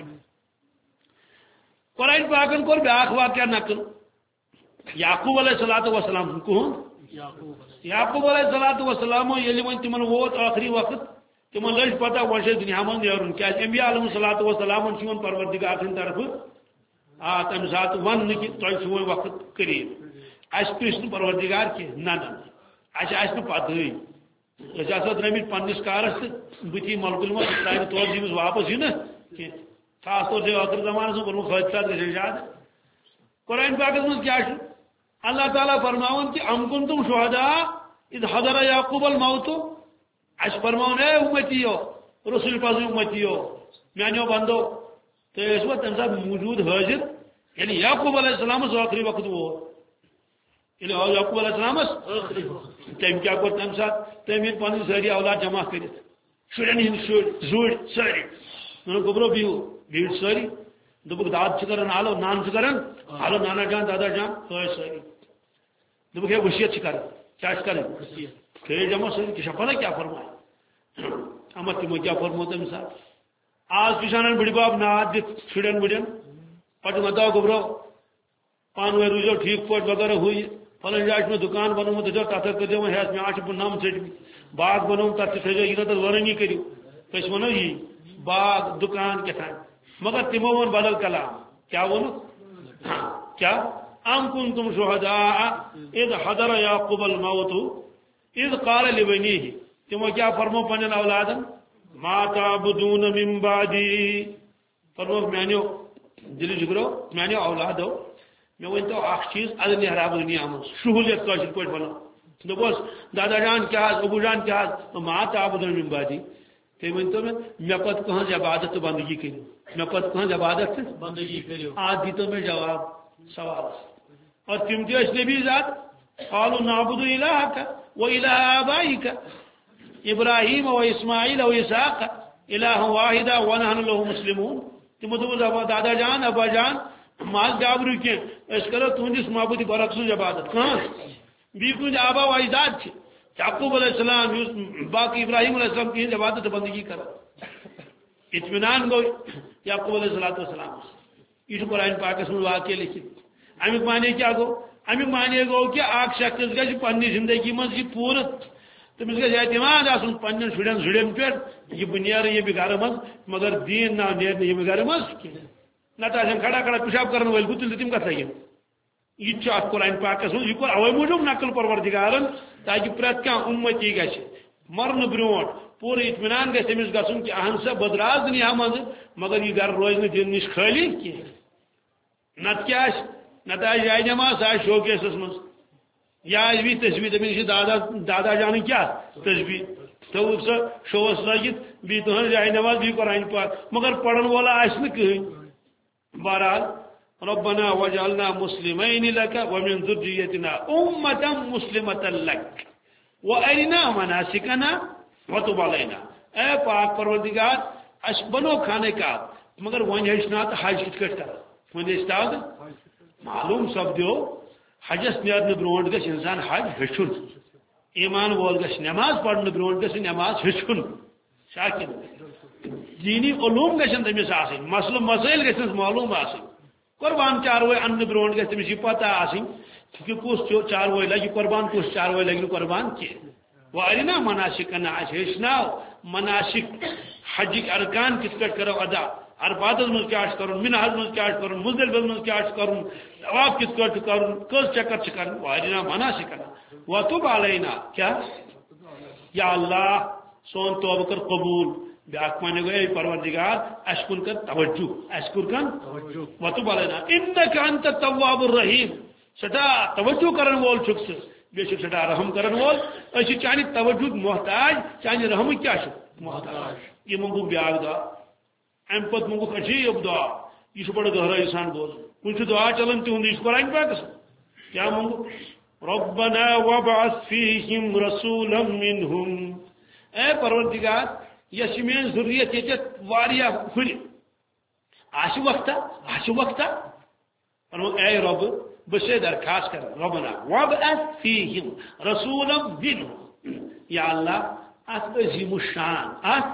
قرآن پاکن کور بیاکھ واقعہ نقل یعقوب علیہ الصلوۃ والسلام کہُنٛد یعقوب علیہ الصلوۃ والسلام ییٚلہِ وۄنۍ تمن ووت ٲخری وقت تمن لٔج پتہ وۄنۍ چھِ دُنیا منٛز نیرُن کیازِ انبیاء علیہم الصلوۃ والسلام چھُ یِمن پروردگار سٕنٛدِ طرفہٕ آ تمہِ ساتہٕ وننہٕ کہِ تۄہہِ چھُ وۄنۍ وقت قریٖب اَسہِ پرٛژھ نہٕ پروردگار کینٛہہ نہ نہ اَسہِ آسہِ نہٕ پتہٕے أسۍ ہسا درٛٲمٕتۍ پننس کارس تہٕ بٕتھی ملکن منٛز تانہِ تورٕ ییٚمِس واپس یہِ نہٕ کینٛہہ خاص طور سے ٲخر زمانس منٛز کوٚرمُت حٲدثات گژھِ زیادٕ قرآن پاکس منٛز کیٛاہ چھُ اللہ تعالیٰ فرماوان کہ ام کنتم شہداء اذ حضر یعقوب الموت اَسہِ فرماوان اے اُمتیو رسول پزن اُمتیو میانیو بندو تُہۍ ٲسوا تمہِ ساتہٕ موجوٗد حٲضر ییٚلہِ یعقوب علیہ السلامس ٲخری وقت ووت ییٚلہِ آو یعقوب علیہ السلامس ٲخری وقت تٔمۍ کیٛاہ کوٚر تمہِ ساتہٕ تٔمۍ ییٚلہِ پنٕنۍ سٲری اولاد جمع کٔرِتھ شُرٮ۪ن ہٕنٛدۍ شُرۍ زُرۍ سٲری دوٚپُکھ گوٚبرو بِہِو بیٖٹھ سٲری دوٚپُکھ داد چھِ کران آلو نان چھِ کران آلو نانا جان دادا جان ٲسۍ سٲری دوٚپُکھ ہے ؤصیت چھِ کران کیٛاہ چھِ کرٕنۍ کھیٚیِو جمع سٲری تہِ چھا پتہ کیٛاہ فرمایہِ اما تِمو کیٛاہ فرمو تمہِ ساتہٕ آز تہِ چھِ انان بٕڈِ بب ناد دِتھ شُرٮ۪ن وُرٮ۪ن پتہٕ وَنتاو گوٚبرو پانہٕ ؤنۍ روٗزِو ٹھیٖک پٲٹھۍ وغیرہ ہُہ یہِ فلٲنۍ جایہِ چھُ مےٚ دُکان بنومُت دٔپۍزیو تتھ کٔرۍزیو وۄنۍ ہٮ۪س مےٚ آز چھِ نم ژٔٹمٕتۍ باغ بنومُت تتھ تہِ تھٲیزیو یہِ نہٕ تتھ وٲرٲنی کٔرِو أسۍ وَنو یی باغ دُکان کیٛاہ مگر تِمو ووٚن بدل کلام کیٛاہ ووٚنُکھ کیٛاہ ام کنتم شہداء اذ حضر یعقوب الموت اذ قال لبنیہ تمو کیٛاہ فرمو پننٮ۪ن اولادن ما تعبدون من بعدی فرموکھ میانیو دِلہِ جگرو میانیو اولادو مےٚ ؤنۍتو اکھ چیٖز ادٕ نیرہا بہٕ دُنیا منٛز شہوٗلیت کٲشِر پٲٹھۍ ونو دوٚپُس دادا جان کیٛاہ حظ ابوٗ جان کیٛاہ حظ ما تعبدون من بعدی تُہۍ ؤنۍتو مےٚ مےٚ پتہٕ کٕہٕنٛز عبادت تہٕ بندگی کٔرِو مےٚ پتہٕ کٕہٕنٛز عبادت تہٕ بندگی کٔرِو آز دیٖتو مےٚ جواب سوالس اور تِم تہِ ٲسۍ نبی ذات قالوا نعبد الہک و الہ آبائک ابراہیم و اسماعیل و اسحاق الہ واحدہ ونحن له مسلمون تمو دوٚپُس دادا جان ابا جان ماز گابرو کینٛہہ أسۍ کرو تُہنٛدِس معبوٗدِ برق سٕنٛز عبادت کٕہٕنٛز بیٚیہِ کُنہِ آبا و اجداد چھِ یعقوب علیہ السلام یُس باقٕے ابراہیم علیہ السلام تِہنٛز عبادت تہٕ بندگی کران اطمینان گوٚو یعقوب علیہ الصلوۃ والسلام یہ چھُ قرآن پاکس منٛز واقعہ لیکھِتھ امیُک معنی کیٛاہ گوٚو امیُک معنی گوٚو کہ اکھ شخص گژھِ پننہِ زندگی منٛز یہِ پوٗرٕ تٔمِس گژھِ اعتماد آسُن پننٮ۪ن شُرٮ۪ن زُرٮ۪ن پٮ۪ٹھ یہِ بہٕ نیرٕ ییٚمہِ گرٕ منٛز مگر دیٖن ناو نیرِ نہٕ ییٚمہِ گرٕ منٛز کینٛہہ نتہٕ آسن کھڑا کھڑا پِشاب کرن وٲلۍ گُتٕلۍ تہٕ تِم کتھ لگن یہ چھُ اتھ قرآن پاکس منٛز یہِ کوٚر اوے موٗجوٗب نقل پروردگارن تاکہِ پرٛٮ۪تھ کانٛہہ اُمتی گژھِ مرنہٕ برٛونٛٹھ پوٗرٕ اطمینان گژھِ أمِس گژھُن کہ اہن سا بہٕ درٛاس دُنیا منٛز مگر یہِ گرٕ روزِ نہٕ دِنہٕ نِش خٲلی کینٛہہ نتہٕ کیٛاہ آسہِ نتہٕ آسہِ جاے نماز سۄ آسہِ شوکیسس منٛز یا آسہِ بیٚیہِ تسبیٖح دپان یہِ چھِ دادا دادا جانٕنۍ کیٛاہ تسبیٖح تھٲوٕکھ سۄ شووس لٲگِتھ بیٚیہِ تُہنٛز جاے نماز بیٚیہِ قرآن پاک مگر پرن وولا آسہِ نہٕ کٕہٕنۍ بہرحال ربنا وجعلنا مسلمين لك ومن ذريتنا أمة مسلمة لك وأرنا مناسكنا وتب علينا اے پاک پروردگار اس بنو خانہ کعب مگر ون ہیچنا تو حج کت کٹ کر ون استاد معلوم سپدو حجس نیرنے برونٹ گژھِ انسان حج ہیچھن ایمان وول گژھِ نماز پڑھنے برونٹ گژھِ نماز ہیچھن شاکر دینی علوم گژھن تمس آسن مسئلہ مسائل گژھنس معلوم آسن قربان چاروے ان برونٹ گژھِ تمس یہ پتہ آسن کہ کس چاروے لگی قربان کس چاروے لگی قربان کی وارنا مناسکنا ہیچھنا مناسک حجک ارکان کت پہ کرو ادا عرفات مز کیا کرن منہس مز کیا کرن مزدلفہ مز کیا کرن طواف کت کٹ کرن کس چکر کرن وارنا مناسک کرنا وتب علینا کیا یا اللہ سون توبہ کر قبول بیاکھ مانے گئے پروردگار اشکر کر توجہ اشکر کر وتب علینا انک انت التواب الرحیم سٹا توجہ کرن وول چھکس بے شک سٹا رحم کرن وول اسی چانی توجہ محتاج چانی رحم کیا چھ محتاج یہ منگو بیاکھ دا ام پت منگو عجیب دعا یہ بڑا گہرا انسان بول کچھ دعا چلن تہد یہ قرآن پاکس کیا منگو ربنا وابعث فیہم رسولا منہم اے پروردگار یس میری ضروریت یہ واریا ہر آش وقتا آش وقتا اے رب بس درخواست کر ربنا وابعث فیہم رسولا منہم یا اللہ ات عظیم الشان ات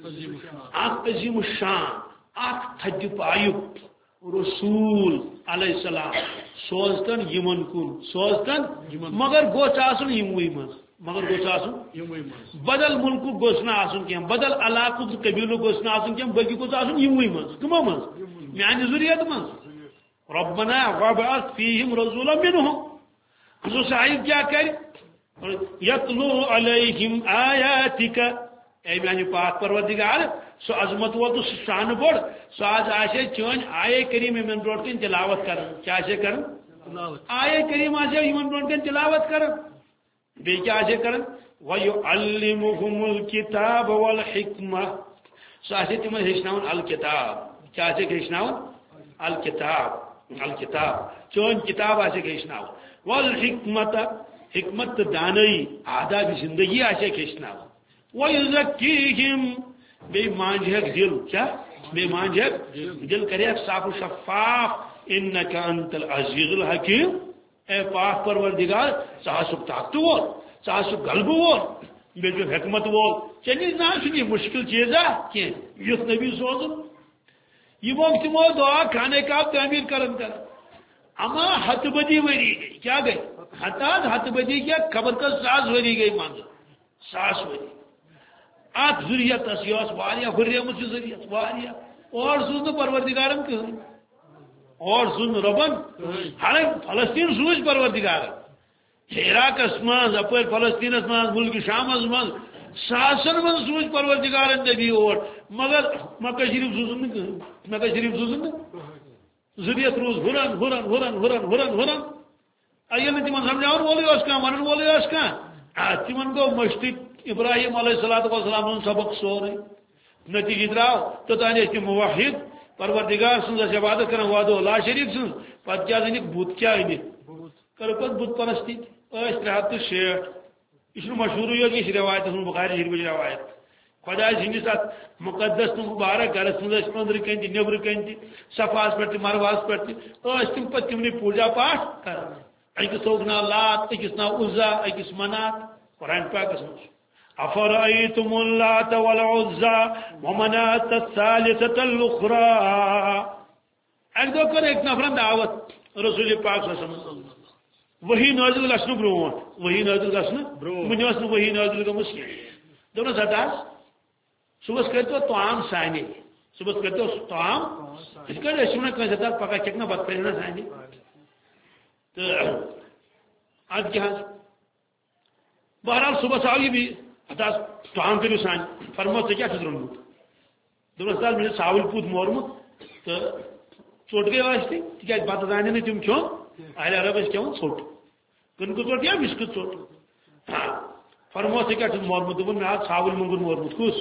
عظیم الشان اخ تھد پایک رسول علیہ السلام سوزتن یمن کن سوزتن مگر گوچ آسن یموی من مگر گوچ آسن بدل ملک گوچ نہ آسن کی بدل علاقہ قبیلہ گوچ نہ آسن کی بلکہ گوچ آسن یموی من کمو من میانہ ضروریت من ربنا وابعث فیہم رسولا منہم حضور صاحب کیا کر یتلو علیہم آیاتک اے میانہ پاک پروردگار سو عظمت وول تو شان بوڑ سو آج آشے چون آئے کریم یمن برونٹ کن تلاوت کرن کیا آشے کرن آئے کریم آشے یمن برونٹ کن تلاوت کرن بے کیا آشے کرن وَيُعَلِّمُهُمُ الْكِتَابَ وَالْحِكْمَةَ سو آشے تمہیں ہشناون الکتاب کیا آشے کہ ہشناون الکتاب الکتاب چون کتاب آشے کہ ہشناون والحکمت حکمت دانائی آداب زندگی آشے کہ ہشناون وَيُزَكِّيهِمْ بے مانجھک دل کیا بے مانجھک دل کرے صاف و شفاف انک انت العزیز الحکیم اے پاک پروردگار ساسک طاقت وول ساسک غلب وول بے جو حکمت وول چلی نا یہ مشکل چیز ہے کہ یس نبی سوزن یہ وقت مو دعا کھانے کا تعمیر کرن کر اما ہت بدی وری گئی کیا گئی ہتاد ہت بدی کیا خبر کا ساس وری گئی مان ساس وری ات ضروریت یہ ہریم ضروریت اور سوز پروردگارن کہین اور سوز ربن حالانکہ فلسطین سوز پروردگارن عراقس من اپر فلسطینس من ملک شامس من ساسن من سوز پروردگارن نبی اور مگر مکہ شریف سوزن مکہ شریف سوزن ضروریت روز ہرن ہرن ہرن ہرن ہرن ہرن ایل تمہ سمجھاؤن وولے کھانا ون وولے کھانا تمہ گو مشتق ابراہیم علیہ السلام سبق سورے نتیجہ درو توتان تم موحد پروردگار سن عبادت کران وادو اللہ شریف سن پتہ کیا انک بت کیا انک کر پت بت پرستی ترے ہتھ تو شیٹھ یہ مشہور یہ روایت بخاری شریف روایت خدا سندس ات مقدس تو مبارک گرس مز اندر کن تہ نبر کن تہ صفاس پہ مرواس پہ تم پہ تمنی پوجا پاٹ کر اکس ہوک نا لات اکس نا عزا اکس منات قرآن پاکس مز افرأيتم اللات والعزى ومناة الثالثة الأخرى ایک دو کر ایک نفرن دعوت رسول پاک صلی اللہ علیہ وسلم وہی نازل گھن برونٹ وہی نازل گھن ونس وہی نازل گمس دس ہتاس صبح کرتو توام سانے صبح کرتو توام اس کر ون کنس ہتاس پکا چکنا بت پہ سانے تو اد کیا بہرحال صبح آو یہ بھی ہتاس توام کرو سان فرمو ٹھیک کیا رومت دس دس مجھے ساول پوت مورمت تو ژوٹ گئی واسطے تک بتہ زانے نا تم کھون اہل عرب کھون ژوٹ کن کو ژوٹ یا مشکل ژوٹ فرمو ٹھیک کیا مورمت دن مے ساول منگن مورمت کس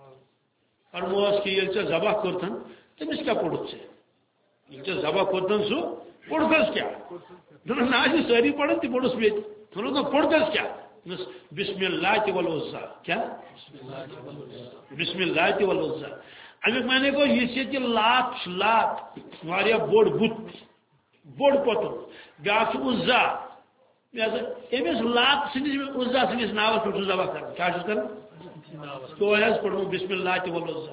فرموس کہ یہ ٹھیک ذبح کورتن تمس کیا پوڑت ٹھیک ٹھیک ذبح کورتن سہ پوڑکس کیا دن نا ساری پڑھن تہ پوڑس بیت دن پوڑکس کیا بسم اللہ والعزا کیا بسم اللہ والعزا امیک معنی گو یہ لات لات واریا بوڑ بت بوڑ پتر بیاکھ عزا امس لات سندس عزا سندس ناوس پہ ذبح کر کیا کر تو پڑھو بسم اللہ والعزا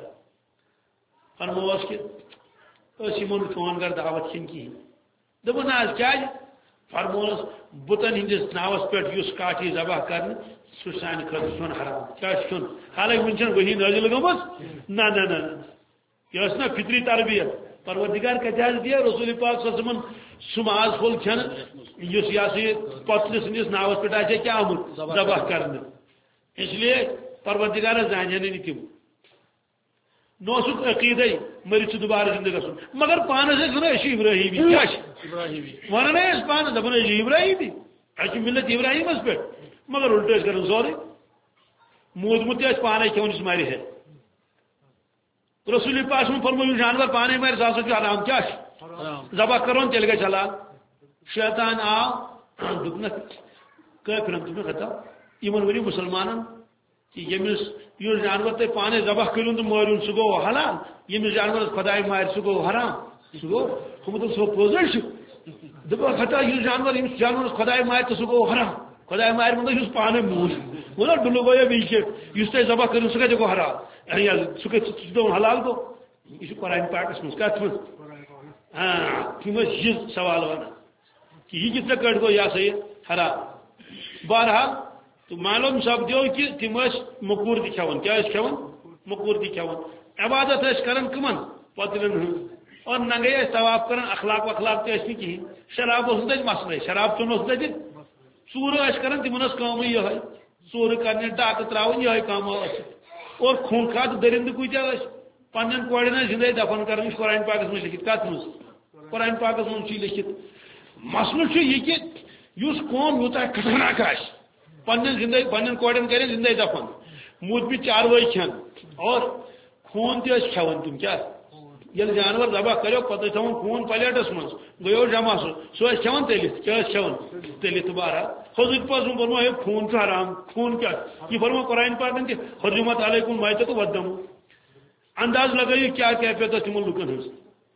فرموس کہ یمن چون گر دعوت چھ کہین دپن آج کیا فرموس بتن ہندس ناوس پہ اس کاٹی ذبح کرنے سہ سان خطر چون حرام کیا چون حالانکہ ون وہی نازل گمس نا نا نا یہ نا فطری تربیت پروردگار کتہ دیا رسول پاک صلی اللہ علیہ وسلم سہ ماز پھول کھین اس یہ پتل سندس ناوس پہ آئے کیا آمت ذبح کرنے اس لیے پروردگار زانہ تم نوسک عقیدے مرت دوبارہ زندہ گھن مگر پانس ونان ابراہیمی کیا ونان پانس دپان ابراہیمی اچھا ملت ابراہیمس پہ مگر الٹے کر سورے مودمت تہ پانے کھون اس مارے ہے رسول پاک فرمو جانور پانے مارے سا سا حرام کیا ذبح کرون تیل گئی حلال شیطان آو دپنک کافرن دپنک خطا یمن ونی مسلمانن کہ یمس یہ جانور تہ پانے ذبح کرون تو مارون سہ گو حلال یمس جانور خدائے مار سہ گو حرام سہ گو ہم سو پوزر دپا خطا یہ جانور یمس جانور خدائے مار تو سہ گو حرام خدائے مار مطلب اس پانے موج وہ ڈلو گیا بیچ اس تہ ذبح کرون سہ گو حرام سہ حلال گو یہ قرآن پاکس مز کت مز ہاں تم یہ سوال ونان کہ یہ کتنا کٹ گو یہ سا یہ حرام بہرحال تو معلوم سپدو کہ تم مکور تہ کھان کیا کھان مکور تہ کھان عبادت کران کمن پتلن ہند اور ننگے طواف کران اخلاق وخلاق تہ کہین شراب اس تک مسئلہ شراب چون اس تک ژور کران تمن کم یہ ژور کرنے ڈاکہ تراؤن یہ کام اور خونخوار درند کتیا پن کورن زندے دفن کرنے قرآن پاکس مجھ لکھت کت مز قرآن پاکس مجھ لکھت مسئلہ یہ کہ اس قوم یوتہ خطرناک آ پن زندے پن کورن کریں زندے دفن موتمت چاروٲے کھین اور خون تہ کھان تم کیا یل جانور ذبح کرو پتہ تھون خون پلیٹس من گو جمع سہ سہ کھان تلت کیا کھان تلت بہرحال حضرت پاک فرمو ہے خون تو حرام خون کیا یہ فرمو قرآن پاکن کہ حرمت علیکم میتۃ والدم انداز لگائیے کیا کیفیت تم لکن ہز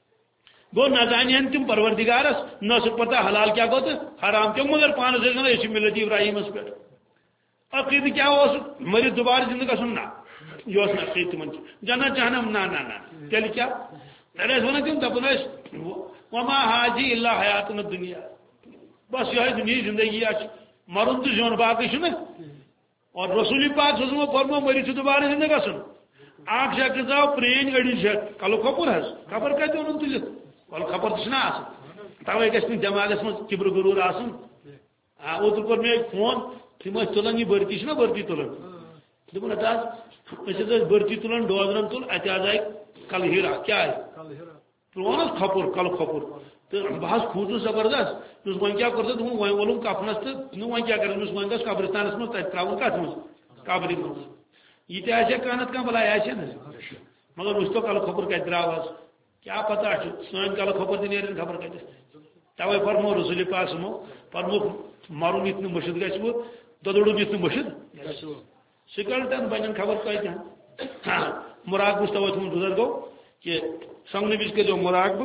گو نہ زان تم پروردگارس نہ سہ پتہ حلال کیا گو تو حرام کیا مگر پانس یہ ملت ابراہیمس پہ عقید کیا مرت دوبارہ زندہ گھن نا یہ عقید تمن جنت جہنم نا نا نا تیل کیا تیل ونان تم دپان وما حاجی اللہ حیاتنا دنیا بس یہ دنیا زندگی مرن تو زون باقی چھ اور رسول پاک صلی اللہ علیہ وسلم فرمو مرت دوبارہ زندہ گھن اخ شخص آو پرین اڑی شک کلو کھپر حس خبر کتہ اون تلت کلو کھپر تو نا توے گھس دماغس من کبر غرور آسن اوتر کور مے فون تم تلان یہ برتی نا برتی تلان دپن ات برتی تلان ڈوزرن تل ات آئی کل ہیرا کیا آئی پرون کھپر کل کھپر تو بہت کھوتس زبردست وی کیا کر وی وولم کفنس تو وی کیا کر وی گھس قبرستانس من تر ترا کت من قبر من یہ تہ کانت کھانا بلایا نا مگر اس تو کل کھپر کت درا کیا پتہ سن کل کھپر تہ نیرن خبر کتس توے فرمو رسول پاک سمو فرمو مرن یت مشد گھس وہ دودڑ یت مشد سکلٹن بنن خبر کتہ مراقبہ توے تم بزرگو کہ سنگنے وز کر مراقبہ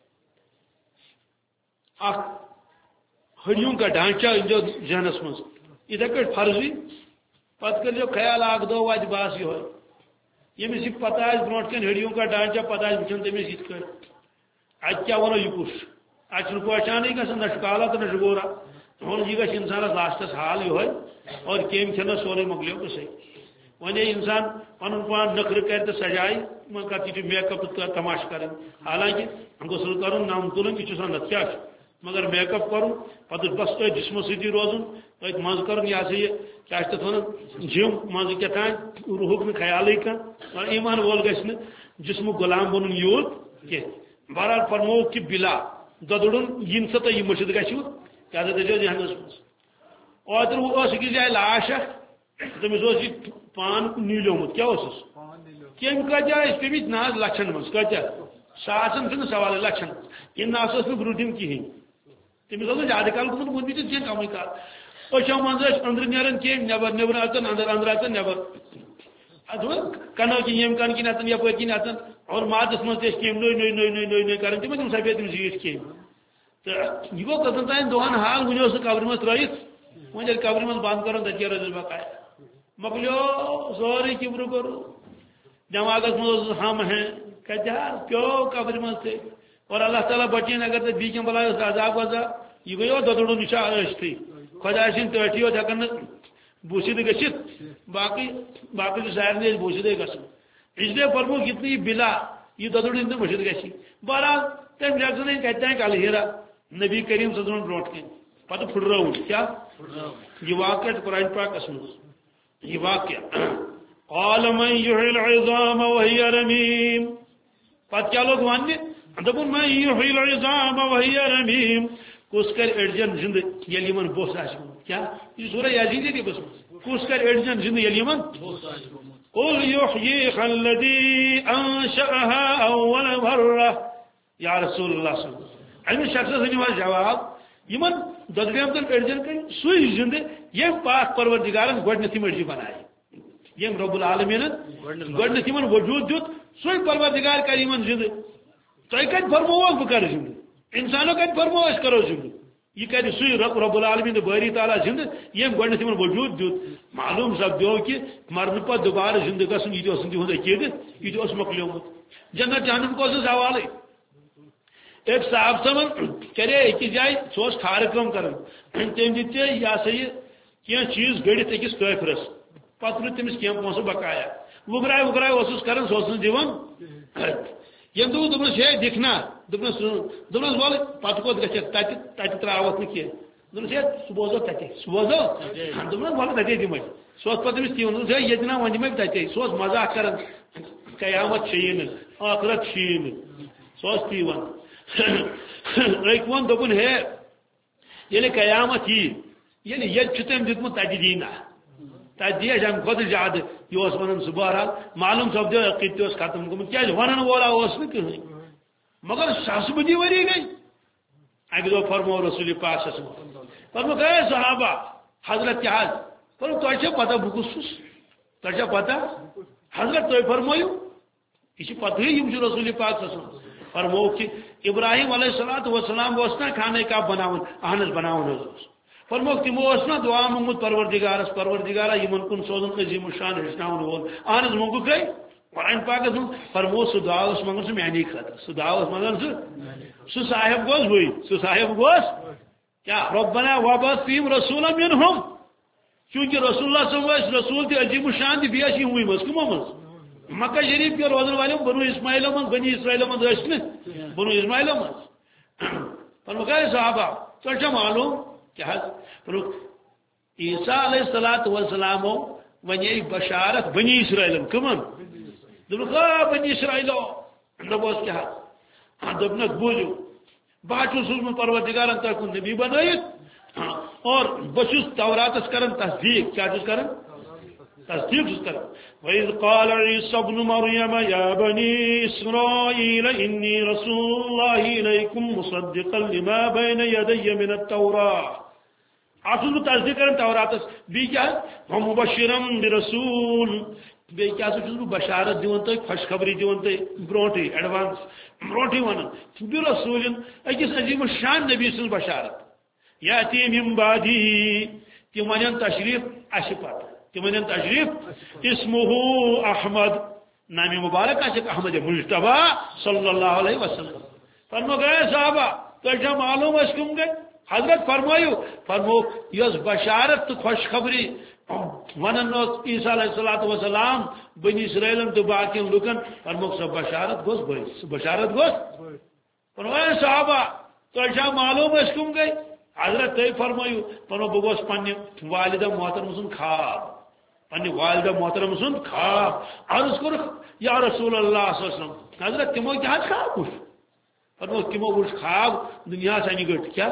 اخ ہڑیوں کا ڈھانچہ انجو ذہنس مز اتھے پہ فرضی پتہ کر خیال اخ دو وات باس یہ یمس یہ پتہ آس برو کن ہڑیوں کا ڈھانچہ پتہ آس وچن تمس یہ ات کیا ونو یہ کس ات پہچانے گا نہ کالا تو نہ گورا ہوں یہ گھر انسانس لاسٹس حال یہ اور کیم کھانا سورے مکلیو تو سی ون انسان پن پان نخر کر سجائے کت میک اپ تماش کر حالانکہ غسل کر نم تلن یہ نت کیا مگر میک اپ کر پتہ بس تھی جسم سی روزن تھی مز کر یہ سا یہ کیا تک ونان جم مز کتان روحک نا خیال کھانا ایمان وول گھس جسم غلام بنن یوت کی بہرحال فرمو کہ بلا دودڑن ین سا تھی مشد گھو کیا دجو ذہنس مز اوتر اس أکس جائے لاش تمس پان نیلیومت کیا کم کتہ تمس نا لچھن مز کتہ ساسن چھ سوال لچھن یہ نا برودم کہین تمس زیادہ کال گومت مودمت کی کم کال اچھو مز اندر نیران کم نبر نبر اچان اندر اندر اچان نبر کنو کن یم کن کن اچان یپر کن اچان اور مادس مز کم نئی نئی نئی نئی نئی نئی کر تم تم سفید تم زیٹ کم تو یہ گو کتن تین دہن حال ون قبر مز ترت وی قبر مز بند کر تک روز بقایا مکلیو سوری کبر کور دماغس مز ہم ہیں کتہ پیو قبر مز تھی اور اللہ تعالیٰ بچین اگر تو بیچ بلا عذاب وذاب یہ گو دودڑ نشا اشتھی خدا سن تٹھی یوت ہکن بوسید گھت باقی باقی سارے بوسیدے گھن اس لیے فرمو اتنی بلا یہ ددڑ ان مشد گی بہرحال تم جگہ کتان کل ہیرا نبی کریم صلی اللہ علیہ وسلم برو کن پتہ پھٹرو کیا یہ واقعہ قرآن پاکس مز یہ واقعہ قال من يحيي العظام وهي رميم پتہ کیا لوگ ونہ دپن من يحيي العظام وهي رميم کس کر اڑجن زند یل یمن بوس آس کیا یہ سورہ یزید کی بس کس کر اڑجن زند یل یمن قل يحييها الذي انشأها اول مرة یا رسول اللہ صلی اللہ علیہ وسلم امس شخص سن جواب یمن ددریم تن اڑجن کر سوئی زند یم پاک پروردگارن گڈنتھ مرجی بنائے یم رب العالمین گڈنتھ یمن وجود دیت سوئی پروردگار کر یمن زند تہ کت فرموک بہ کر زند انسانوں کت فرمو اس کرو زند یہ کر سوئی رب رب العالمین باری تعالی زند یم گڈنتھ یمن وجود دیت معلوم سپدو کہ مرن پتہ دوبارہ زند گژھن یہ اوس تہند عقیدہ یہ اوس مکلیومت جنت جہنم کو حوالے ایک صاحب سمن کرے ایک جائے سوس کھار کم کر تم دیتے یہ سا یہ کی چیز گڑت اکس کافرس پتہ روت تمس کی پونسہ بقایا وگرائے وگرائے اس کران سوس دان یم دس ہے دکھنا دس دس بول پتہ کوت گھر تت تراوت نا کی دس ہے سہ بوزو تتے سہ بوزو دس بول تتے دم سہ پہ تمس تی ون یہ نا ون دم تتے سہ مزاق کر قیامت چی آخرت چی سہ تی ون ایک ون دپن ہے یل قیامت یہ یہ تم دتمت تتہ دینا تتہ دیس ام کھت زیادہ یہ ونان سہ بہرحال معلوم سپدو عقید تہ ختم گومت کیا ونان وولا نا کہین مگر ساس بدی وری گئی اکہ دہ فرمو رسول پاک فرمو اے صحابہ حضرت کیا فرمو تہ پتہ بہ کس تہ پتہ حضرت تھی فرمو یہ پتہ یہ رسول پاک فرمو کہ ابراہیم علیہ الصلوۃ والسلام نا کھانے کا بناون اہنس بناون فرمو تمو نا دعا منگت پروردگارس پروردگارا یمن کن سوزن عظیم الشان ہچناون وول اہنس منگو گئی قرآن پاک فرمو سہ دعا منگن سہ میانی خاطر سہ دعا منگن سہ سہ صاحب گوس ہوئی سہ صاحب گوس کیا ربنا وابعث فیہم رسولا منہم چونکہ رسول اللہ صلی اللہ علیہ وسلم رسول تہ عظیم الشان تہ بیس یہ ہوئی مز کمو مز مکہ شریف کے روزن والے بنو اسماعیل من بنی اسرائیل من اشن بنو اسماعیل من فرمو کہ صحابہ تہ معلوم کیا عیسیٰ علیہ الصلوۃ والسلام ونی بشارت بنی اسرائیل کمن دپا بنی اسرائیل دپوس کیا دپنک بوزو بہ سوزمت پروردگارن تہ کن نبی بنائت اور بس توراتس کران تصدیق کیا کران تصدیق کر وَإِذْ قَالَ عِيسَى ابْنُ مَرْيَمَ يَا بَنِي إِسْرَائِيلَ إِنِّي رَسُولُ اللَّهِ إِلَيْكُمْ مُصَدِّقًا لِمَا بَيْنَ يَدَيَّ مِنَ التَّوْرَاةِ آسو تصدیق کرن توراتس بی کیا وَمُبَشِّرًا بِرَسُولٍ بی کیا سو بشارت دیون تو خوشخبری دیون تو برونٹی ایڈوانس برونٹی ونن برسول اکس عظیم الشان نبی سن بشارت یاتی من بعدی تم ونن تشریف اشپت تمن تشریف اسمہ احمد نام مبارک آشک احمد مجتبی صلی اللہ علیہ وسلم فرمو گئے صحابہ تو معلوم اس کم گئے حضرت فرمایو فرمو یس بشارت تو خوشخبری ونن عیسیٰ علیہ الصلوۃ والسلام بنی اسرائیل تو باقی لکن فرمو سب بشارت گوس بھائی بشارت گوس فرمو اے صحابہ تو معلوم اس کم گئے حضرت تی فرمایو فرمو بگوس پنہ والدہ محترم سن خواب پنہ والدہ محترم سن خواب عرض کور یا رسول اللہ صلی اللہ علیہ وسلم حضرت تمو کیا خواب وچ فرمو تمو وچ خواب دنیا سے انگٹ کیا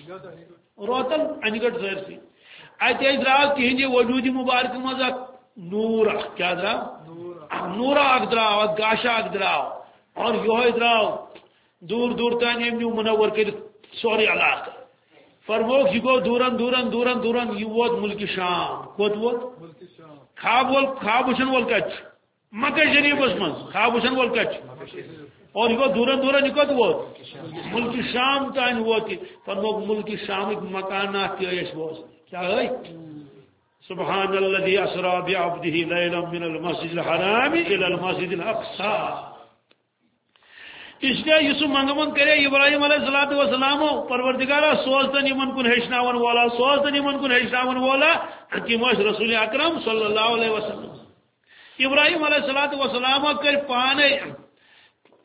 روتن انگٹ سرسی ات درا تہندی وجود مبارک مز نور کیا درا نور اک درا گاشا اک درا اور یہ درا دور دور تان نیو منور کر سوری علاقہ فرموک یہ گو دورن دورن دورن دورن یہ ووت ملک شام کوت ووت خواب ول خواب وچن ول کچ مکہ شریفس من خواب وچن ول کچ اور یہ گو دورن دورن یہ کوت ووت ملک شام تان ووت فرموک ملک شام مکانات تیش بوز کیا ہے سبحان الذي اسرى بعبده ليلا من المسجد الحرام الى المسجد الاقصى اس لیے یہ منگمن کرے ابراہیم علیہ الصلوۃ والسلام پروردگارا سوزتن یمن کن ہیچناون والا سوزتن یمن کن ہیچناون والا حکیم رسول اکرم صلی اللہ علیہ وسلم ابراہیم علیہ الصلوۃ والسلام کر پانے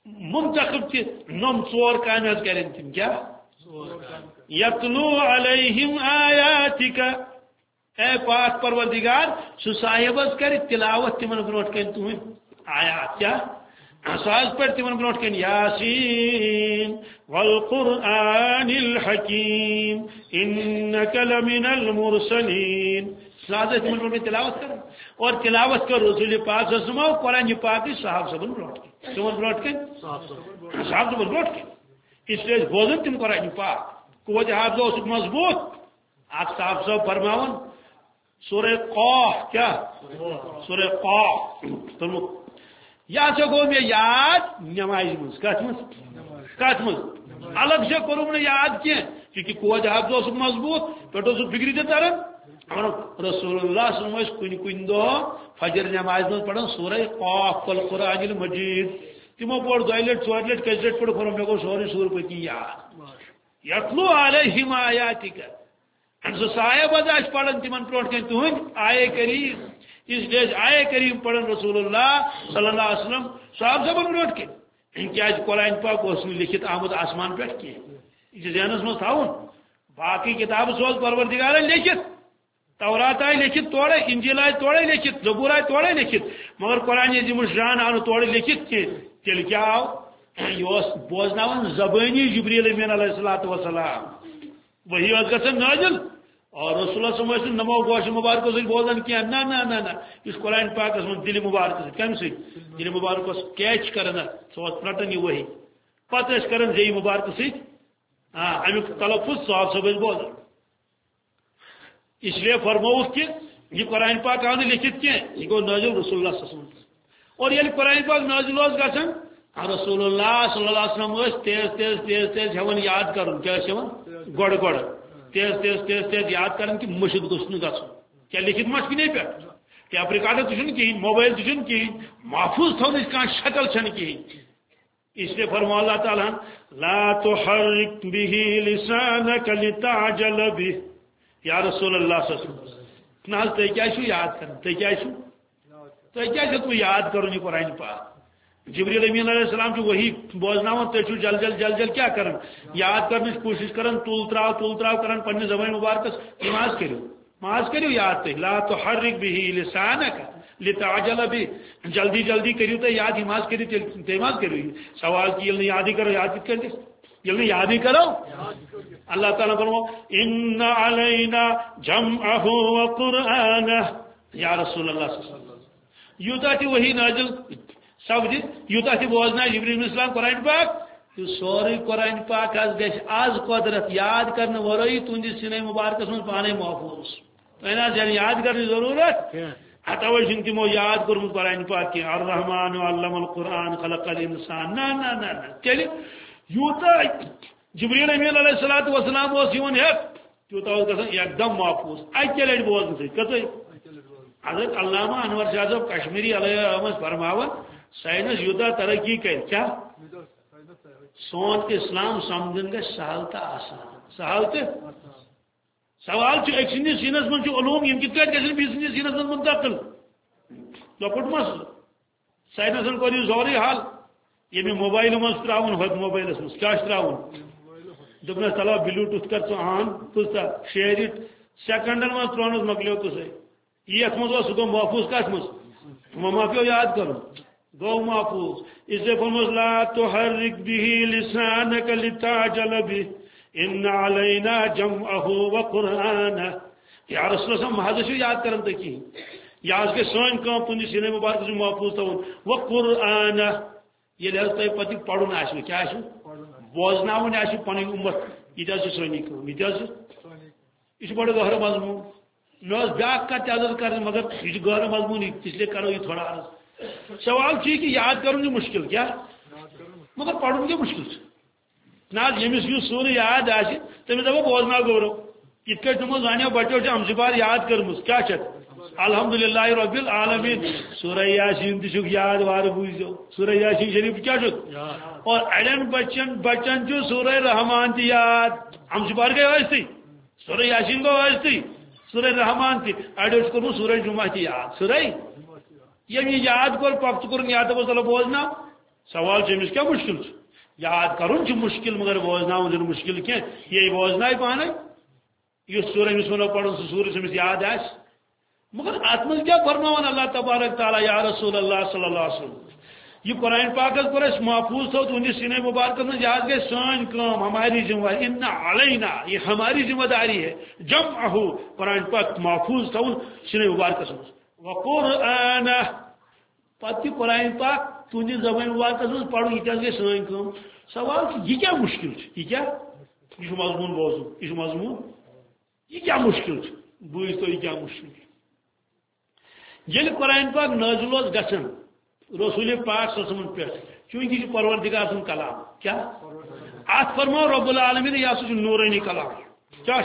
منتخب تہ نم ژور کامہ کرن تم کیا یتلو علیہم آیاتک اے پاک پروردگار سہ صاحب کر تلاوت تمن برونٹ کن تہند آیات کیا ساز پر تمن برونٹ کن یاسین والقرآن الحکیم انک لمن المرسلین ساز تمن برونٹ تلاوت کر اور تلاوت کر رسول پاک صلی اللہ علیہ وسلم قرآن پاک صاحب صبن برونٹ کن تمن برونٹ کن صاحب صبن برونٹ کن اس لیے بوزن تم قرآن پاک قوت حافظ اس مضبوط آپ صاحب صاحب فرماون سورہ قاف کیا سورہ قاف تم یا سے گو میں یاد نماز مز کت مز کت مز الگ سے کرو میں یاد کی کیونکہ قوت حافظ اس مضبوط پٹو سو فکری دے ترن رسول اللہ صلی اللہ علیہ وسلم کن کن دو فجر نماز مز پڑھن سورہ قاف والقرآن المجید تمو پڑھ دو لٹ ژور لٹ کس لٹ پڑھ فرم مے سورے سور پتی یاد یتلو علیہم آیاتک سہ صاحب آس پڑھن تمن برونٹ کن تہند آئے کریم اس لیے آئے کریم پڑھن رسول اللہ صلی اللہ علیہ وسلم صاحب صبن برونٹ کن کیا قرآن پاک اس لکھت آمد آسمان پہ کی یہ ذہنس مز تھاون باقی کتاب سوز پروردگار لکھت تورات آئی لکھت توڑے انجیل آئی توڑے لکھت زبور آئی توڑے لکھت مگر قرآن عظیم الشان آو توڑے لکھت کی تیل کیا آو یہ بوزناون زبانی جبریل امین علیہ الصلوۃ والسلام وہی گھن نازل اور رسول اللہ صلی اللہ علیہ وسلم نمو گوش مبارک سے بوزن کیا نہ نہ نہ نہ اس قرآن پاک من دل مبارک سے کم سے دل مبارک کیچ کرنا سو پرٹن یہ وہی پتہ اس کرن زی مبارک سے ہاں امیک تلفظ صاحب صبح بوزن اس لیے فرموس کہ یہ قرآن پاک آنے لکھت کی یہ گو نازل رسول اللہ صلی اللہ علیہ وسلم اور یہ قرآن پاک نازل اس گھن رسول اللہ صلی اللہ علیہ وسلم تیز تیز تیز تیز ہون یاد کرن کیا گڑ گڑ تیز تیز تیز تیز یاد کرن کہ مشد گھن گھن کیا لکھت مش نہیں پہ کیا ریکارڈر تھی کہین موبائل تھی کہین محفوظ تھون کھانا شکل چھ کہین اس لیے فرمو اللہ تعالیٰ لا تحرک به لسانک لتعجل به یا رسول اللہ صلی اللہ علیہ وسلم نہ تھی کیا یاد کرن تھی کیا تھی کیا تو یاد کرو یہ قرآن پاک جبریل امین علیہ السلام جو وہی بوزنا تھی جل جل جل جل کیا کرن یاد کرنے کی کوشش کرن تول تراو تول تراو کرن پنہ زبان مبارکس نماز کرو نماز کرو یاد تے لا تحرک به لسانک لتعجل به جلدی جلدی کریو تے یاد نماز کری تے نماز کرو سوال کی نہیں یاد ہی کرو یاد کر کے جلدی یاد ہی کرو اللہ تعالیٰ فرمو ان علینا جمعہ وقرآنہ یا رسول اللہ صلی اللہ علیہ وسلم یوتا تھی وہی نازل سب یوتا تھی بوزنا جبریل اسلام قرآن پاک تو سوری قرآن پاک آز گیس آز قدرت یاد کرنے ورائی تندی سینہ مبارکس من پانے محفوظ تو اینا جن یاد کرنے ضرورت اتوی جن تمو یاد کرمت قرآن پاک کی الرحمن علم القرآن خلق الانسان نا نا نا نا چلی یوتا جبریل امین علیہ الصلوۃ والسلام اس یون ہے یوتا اس گژھن ایک دم محفوظ اکہ لٹ بوزن سے کتئی حضرت علامہ انور شاہ صاحب کشمیری علیہ رحمت فرماون سائنس یوتا ترقی کر کیا سون اسلام سمجھن گا سہل تو آسان سہل تو سوال ایک سندس سینس من علوم یم کت کٹ گھن بیس سندس سینس من منتقل لکٹ مس سائنسن کور یہ سوری حال یہ موبائل مز تراؤن ہوت موبائلس مز کیا تراؤن دپنس تلا بلوٹوتھ کر ث آن تہ شیر اٹ سیکنڈن مز ترونس مکلیو تو سی یہ مز سہ گو محفوظ کت مز مما پیو یاد کرو گو محفوظ اس لیے فرموس لا تحرک به لسانک لتعجل به ان علینا جمعہ وقرآنہ یا رسول اللہ محض یاد کرن تو کی یا اس کے سون کام تہندی سینہ مبارک سے محفوظ تھون وقرآنہ یہ لحاظ تہ پتہ پڑھن آسو کیا آسو بوزناون آسو پنن امت یہ سونی کام یہ یہ بڑا گہر مضمون مے بیاکھ کت عرض کر مگر یہ گہر مضمون اس لیے کرو یہ تھوڑا عرض سوال کہ یاد کرن یہ مشکل کیا مگر پڑھن کیا مشکل نا یمس یہ سورہ یاد آ تمس دپو بوزنا گورو ات کٹ تمو زانو بچو امس بار یاد کرمس کیا الحمدللہ رب العالمین سورہ یاسین تک یاد وار بوزو سورہ یاسین شریف کیا اور اڑین بچن بچن چھ سورہ رحمان تہ یاد امس بار گئی واسطی سورہ یاسین گو واسطی سورہ رحمان تہ اڑو کورمت سورہ جمعہ تہ یاد سورہ یم یاد کور پک کور یاد دپو چلو بوزنا سوال چمس کیا مشکل یاد کرن مشکل مگر بوزن مشکل کی یہ بوزن پانے اس سورہ امس ونو پڑھن سہ سورہ امس یاد آس مگر ات من کیا فرمان اللہ تبارک تعالی یا رسول اللہ صلی اللہ علیہ وسلم یہ قرآن پاک کور اس محفوظ تھو تہندس سینہ مبارک میں یاد گئی سان کام ہماری ذمہ داری ان علینا یہ ہماری ذمہ داری ہے جمعہ قرآن پاک محفوظ تھو سینہ مبارک میں وقرآن پتہ قرآن پاک تہندس زبان مبارک میں پڑھو یہ گئی سان کام سوال یہ کیا مشکل یہ کیا یہ مضمون بوزو یہ مضمون یہ کیا مشکل بوز تو یہ کیا مشکل یل قرآن پاک نازل اس گھن رسول پاک صلی اللہ علیہ وسلم پہ چونکہ یہ پروردگار سن کلام کیا ات فرمو رب العالمین یہ سہ نورانی کلام کیا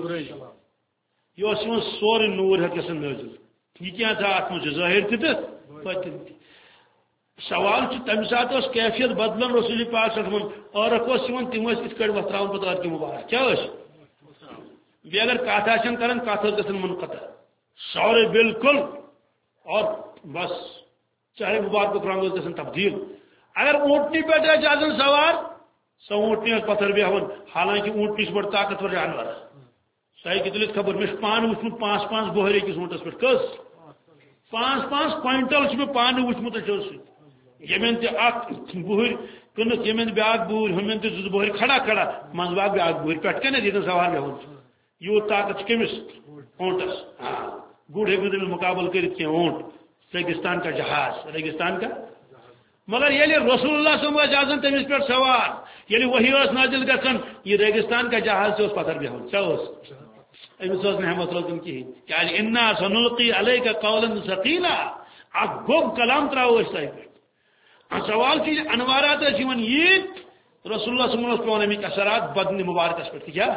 یہ سور نور ہے گھن نازل یہ کیا تھا ات من ظاہر تہ پتن سوال تمہ سات کیفیت بدلن رسول پاک صلی اللہ علیہ وسلم اور رکھوس تم ات کٹ وتران پتہ ادک مبارک کیا بیٚیہِ اگر کتھ آسن کران کتھ گژھن منقطع سورے بالکل اور بس چاہے مبارک رنگ گژھن تبدیل اگر اونٹنی پہ آسان سوار سو اونٹنی پتھر بیہون حالانکہ اونٹنی سے بڑ طاقتور جانور سہ دلت خبر مے پان وچمت پانچ پانچ بہر أکِس اونٹس پہ کس پانچ پانچ کوئنٹل مے پانے وچمت یمن تہ اخ بہر کنک یمن بیاکھ بہر ہمن تہ زٕ بہر کھڑا کھڑا منز باغ بیاکھ بہر پٮ۪ٹھ کنے دیدن سوار بیہون یوت طاقت کمس اونٹس گڑ ہوں مقابل کرت کی اونٹ ریگستان کا جہاز ریگستان کا مگر یل رسول اللہ صلی اللہ علیہ وسلم تمس پہ سوار یل وحی نازل گھن یہ ریگستان کا جہاز سے پتھر بیہون کیا امس نحمت روزن کہین کیا انا سنلقی علیک قولا ثقیلا اخ گوب کلام تراو اس تہ پہ سوال کی انوارات یہ رسول اللہ صلی اللہ علیہ وسلم پہ امیک اثرات بدن مبارکس پہ کیا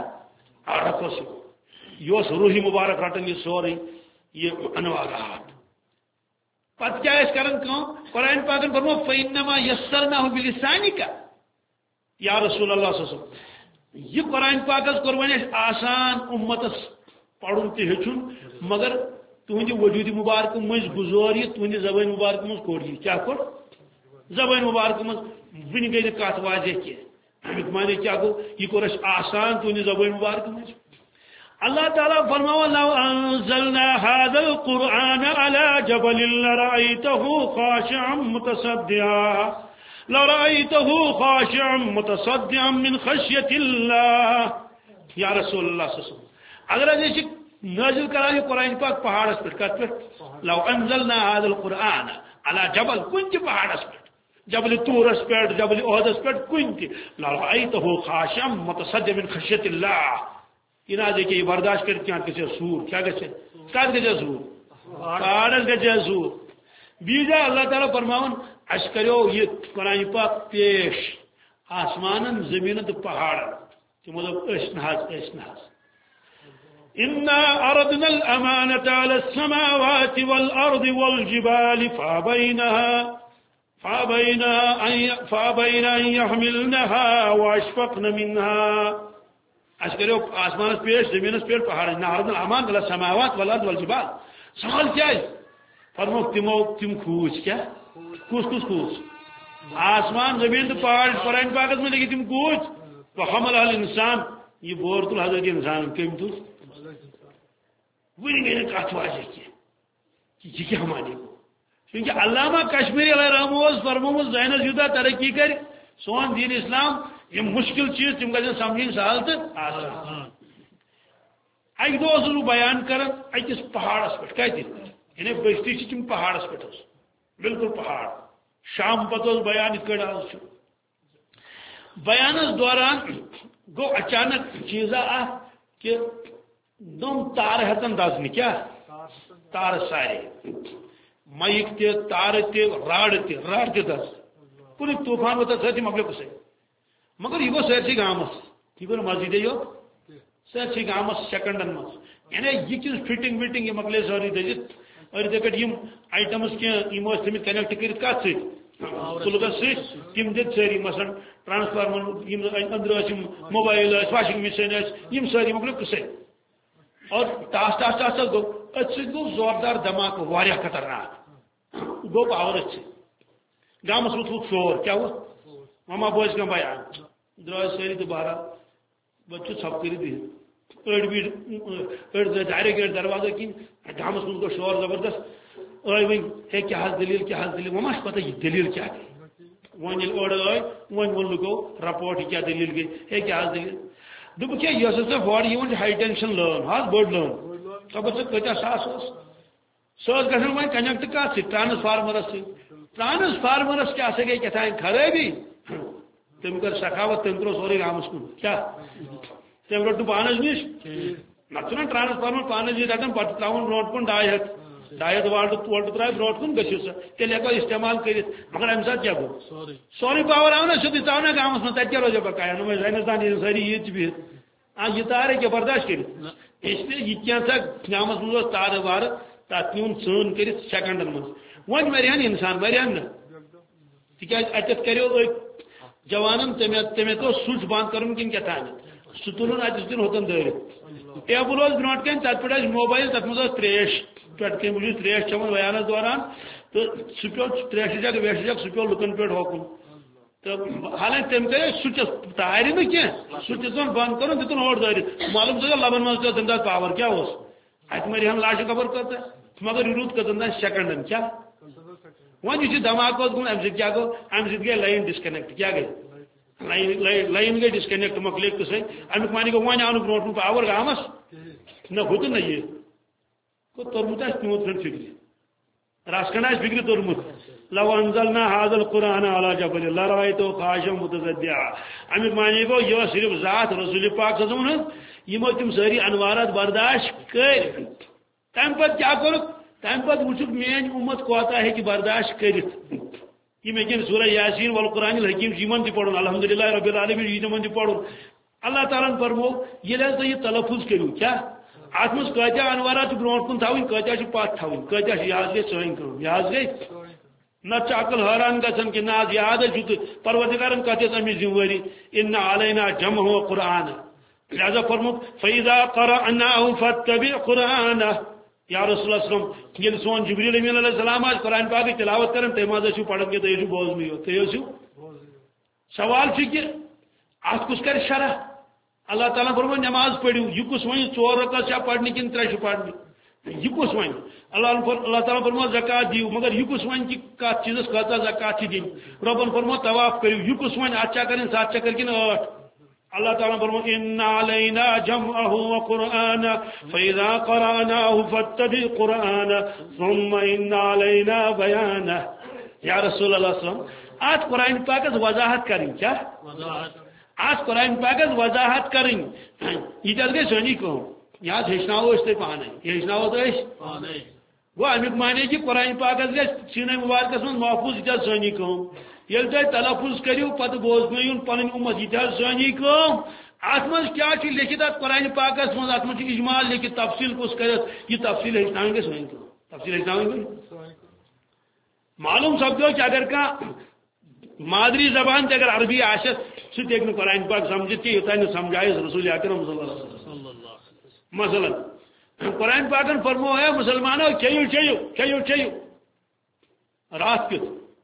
یہ روحی مبارک رٹن یہ سوری یہ انوارات پتہ کیا کران قرآن پاکن فرمو فإنما یسرناہ بلسانک یا رسول اللہ صلی اللہ علیہ وسلم یہ قرآن پاک کور ون آسان امتس پڑھن تہ ہچن مگر تہندِ وجود مبارک مز گزور یہ تہندِ زبان مبارک مز کوڑ یہ کیا کوڑ زبان مبارک مز ون گئی نہ کت واضح کی امیک معنی کیا گو یہ کور اس آسان تہندِ زبان مبارک مز اللہ تعالیٰ فرماؤ لو انزلنا هذا القرآن على جبل لرأيته خاشعا متصدعا لرأيته خاشعا متصدعا من خشية الله یا رسول اللہ صلی اللہ علیہ وسلم اگر ایسے نازل کرا یہ قرآن پاک پہاڑ پر کت پہ لو انزلنا هذا القرآن على جبل کنت پہاڑ پر جبل طورس پہ جبل احدس پہ کنت لرأيته خاشعا متصدعا من خشية الله یہ نہ دیکھیں یہ برداشت کر کیا کسی سور کیا گھے کت گھے سور پہاڑس گھے سور بیجا اللہ تعالیٰ فرماؤن اس کرو یہ قرآن پاک پیش آسمان زمین تو پہاڑ تمو دپ اس نحاس اس نحاس انا اردنا الامانة على السماوات والارض والجبال فابينها فابينها ان فابين ان يحملنها واشفقن منها اس کرو آسمان پیش زمین پیش پہاڑ نہرد الامان على السماوات والارض والجبال سوال کیا ہے فرمو تمو تم کھوج کیا کس کس کھوج آسمان زمین تو پہاڑ قرآن پاک میں لگی تم کھوج تو حمل الانسان یہ بور تو حضرت انسان کم تو وہی میں نے کہا واضح کیا یہ کیا ہماری کو کیونکہ علامہ کشمیری علیہ رحمہ فرمو ذہنس یوتہ ترقی کر سون دین اسلام یہ مشکل چیز تم گھن سمجھن سہل تو آسان اکہ دہ بیان کر اکس پہاڑس پہ کت یعنی بستی تم پہاڑس پہ بالکل پہاڑ شام پتہ بیان ات آج بیانس دوران گو اچانک چیزا اہ کہ دم تار ہتن دزن کیا تار سارے مائک تہ تار تہ راڑ تہ راڑ تہ دز پوری طوفان وتر سر مکلے کسے مگر یہ گو سرسی گامس یہ گو مسجد یوت سرسی گامس سیکنڈن مز یعنی یہ چیز فٹنگ وٹنگ یہ مکلے ساری دزت اور دکٹ یم آئٹمس کی یمو تمہیں کنیکٹ کرت کت سی سلگس سی تم دت ساری مثلا ٹرانسفارمر اندر موبائل واشنگ مشین یم ساری مکلے کسے اور ٹاس ٹاس ٹاس گو ات سی گو زوردار دھماکہ واریاہ خطرناک گو پاور ات گامس ووت شور کیا ووت مما بوز کم بیان درائے ساری تو بہرحال بچہ ژھپ کر بہت أڑ بیٹ أڑ ڈائریکٹ گیٹ دروازہ کن گامس من گو شور زبردست آئی ون ہے کیا دلیل کیا دلیل وما پتہ یہ دلیل کیا گئی ون یل أڑ آئی ون ون لگو رپورٹ کیا دلیل گئی ہے کیا دلیل دپ کیا یہ سا ہور یہ ہائی ٹینشن لون حض بڑ لون خبر سا کتیا ساس سہ گھن وی کنیکٹ کت سی ٹرانسفارمرس سی ٹرانسفارمرس کیا سا گئی کتان خرابی تم کر سخاوت تم ترو سوری گامس کن کیا تم رٹ پانس نش نہ ٹرانسفارمر پانس نش رٹان پتہ تراؤن برو کن ڈائی ہتھ ڈائی ہتھ والٹ وولٹ ترا برو کن گھو سا تیل ہیکو استعمال کرت مگر امہ سات کیا گو سوری پاور آو نا سیدھی ژاو نا گامس من تتہ کیا روزو بقایا نم سائنسدان یہ ساری یہ بہت آ یہ تار ہے برداشت کر اس لیے یہ کیا سا گامس من تار وار تک نیون ژن کر سیکنڈن من ون مرہن انسان مرہن نا تکیاز اتت کرو جوانن تمے تو سوچ بند کرن کن کیا تھان سہ تلن اتس دن ہوتن دٲرِتھ ٹیبل برو کن تت پہ موبائل تر مز تریش پہ کم بہت تریش چون ویانس دوران تو سہ پیو تریش جگ ویش جگ سہ پیو لکن پہ ہوکن تو حالانکہ تم کر سوچس تار نا کی سوچ دن بند کر دتن اور دٲرِتھ معلوم سا لبن من تم دہ پاور کیا ات مرہن لاش خبر کت مگر یہ روت کتن دہ سیکنڈن کیا ون یہ دھماکہ گو امہ سب کیا گو امہ سب گئی لائن ڈسکنیکٹ کیا گئی لائن گئی ڈسکنیکٹ مکلے تو سی امیک معنی گو ون آو برو پاور گامس نہ ہوت نا یہ تورمت آس تیوت کھنڈ فکر رس کھنڈ آس فکر تورمت لو انزلنا هذا القرآن على جبل لرأيته خاشعا متصدعا امیک معنی گو یہ صرف ذات رسول پاک صلی اللہ علیہ وسلم یمو تم ساری انوارات برداشت کر تم پتہ کیا کر تم پتہ وچک میان امت کوتا ہے کہ برداشت کرت یہ میکن سورہ یاسین والقرآن الحکیم جیمن تہ پڑھن الحمدللہ رب العالمین یہ تمن تہ پڑھن اللہ تعالیٰ فرمو یہ یہ تلفظ کرو کیا ات مز کتیا انوارات برو کن تھوین کتیا پت تھوین کتیا یہ گئی سن کم یہ گئی نت عقل حیران گھن کہ نا یاد پروردگارن کتس امی ذمہ واری ان علینا جمع قرآن لہذا فرمو فاذا قرأناه فاتبع قرآنه یا رسول اللہ صلی اللہ علیہ وسلم یہ سون جبریل امین علیہ السلام آج قرآن پاک کی تلاوت کرن تم آج اشو پڑھن کے تو یہ بوزنی ہو تو یہ سوال کہ ات کس کر شرح اللہ تعالیٰ فرمو نماز پڑھو یہ کس ون ژور رکعت چھا پڑھنی کن ترے پڑھنی یہ کس ون اللہ اللہ تعالیٰ فرمو زکات دیو مگر یہ کس ون کہ کت چیزس کتا زکات دن ربن فرمو طواف کرو یہ کس ون ات کریں سات چکر کن ٹھ اللہ تعالیٰ فرمو ان علینا جمعه وقرآنه فاذا قرأناه فاتبع قرآنه ثم ان علینا بیانه یا رسول اللہ صلی اللہ علیہ وسلم آج قرآن پاک وضاحت کریں کیا آج قرآن پاک وضاحت کریں یہ چل گئی سونی کو یہاں ہیچناو اس تے پانے یہ ہیچناو تو اس پانے وہ امیک معنی کہ قرآن پاک گئی سینہ مبارکس من محفوظ یہ سونی کو یل تھی تلفظ کرو پتہ بوزن پن امت یہ سونی کو ات من کیا لکھت ات قرآن پاکس من ات من اجمال لکھت تفصیل کس کرت یہ تفصیل ہیچناویں گے سونی کو تفصیل ہیچناویں گے معلوم سپدو کہ اگر کا مادری زبان تے اگر عربی آشت سہ تک قرآن پاک سمجھت کہ یوتان سمجھائے رسول اکرم صلی اللہ علیہ وسلم مثلا قرآن پاکن فرمو ہے مسلمانوں کھیو کھیو کھیو کھیو رات کت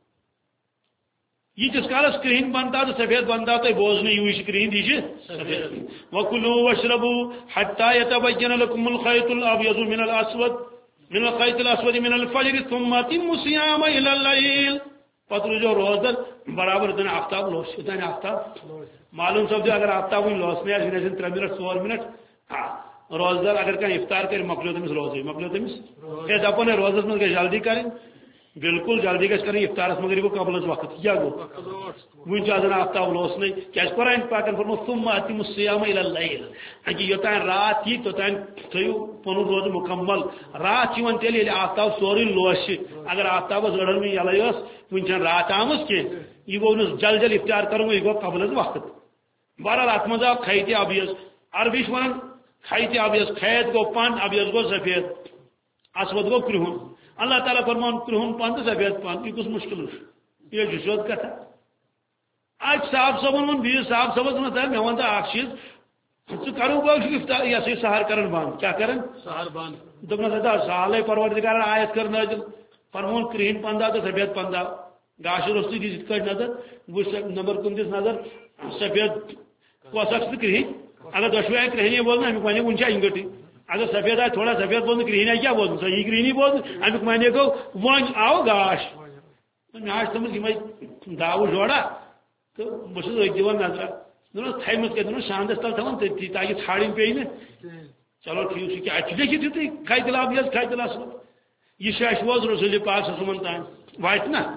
یہ جس کال سکرین بنتا تو سفید بنتا تو بوزن یہ سکرین دی سفید وکلوا واشربوا حتى يتبين لكم الخيط الابيض من الاسود من الخيط الاسود من الفجر ثم اتموا الصيام الى الليل پتر جو روزدر برابر دن آفتاب لوس اتنا آفتاب معلوم سب اگر آفتاب لوس میں آج تر منٹ ژور منٹ ہاں روزدر اگر کہیں افطار کر مکلو تمس روزے مکلو تمس یہ دپن روزس من گئی جلدی کریں بالکل جلدی گھس کریں افطارس مگر گو قبل وقت کیا گو ون آزن آفتاب لوس نہیں کیا قرآن پاکن فرمو ثم اتموا الصيام الى الليل کہ یوتان رات یہ توتان تھیو پن روز مکمل رات چون تیل یل آفتاب سوری لوس اگر آفتاب زڑن میں یلے اس ون رات آمس کی یہ گو جل جل افطار کروں یہ گو قبل وقت بہرحال ات مز آو خیت ابیض عربی ونان خیت ابیض خیت گو پن ابیض گو سفید اسود گو کرہن اللہ تعالیٰ فرمان کرہن پن تو سفید پن یہ کس مشکل یہ جسوت کتھا آج صاحب صبن ون بیس صاحب صبس مت مے ون اخ چیز ثہ کرو بہ افطار یہ سی سحر کرن بند کیا کرن سحر بند دپن سا سالے پروردگار آیت کر نازل فرمون کرہن پندہ تو سفید پندہ گاش روستی دس نظر وچ نمبر کن دس نظر سفید کس اکھ تو کرہن اگر دشوے آئے کرہنی بولنا امیک معنی ون انگٹی اگر سفید آئے تھوڑا سفید بولنا کرہنی آئے کیا بولنا صحیح کرہنی بولنا امیک معنی گو ون آو گاش مے تمس یم داو جوڑا تو بس دان نظرہ دس تھمت کتنا شاندس تل تھوان تھی تاکہ ژھاڑن پی نا چلو ٹھیک کیا لیکھت یتھی کھتہ لاب یس کھتہ لس یہ ووز رسول پاک صلی اللہ علیہ وسلم تان وات نا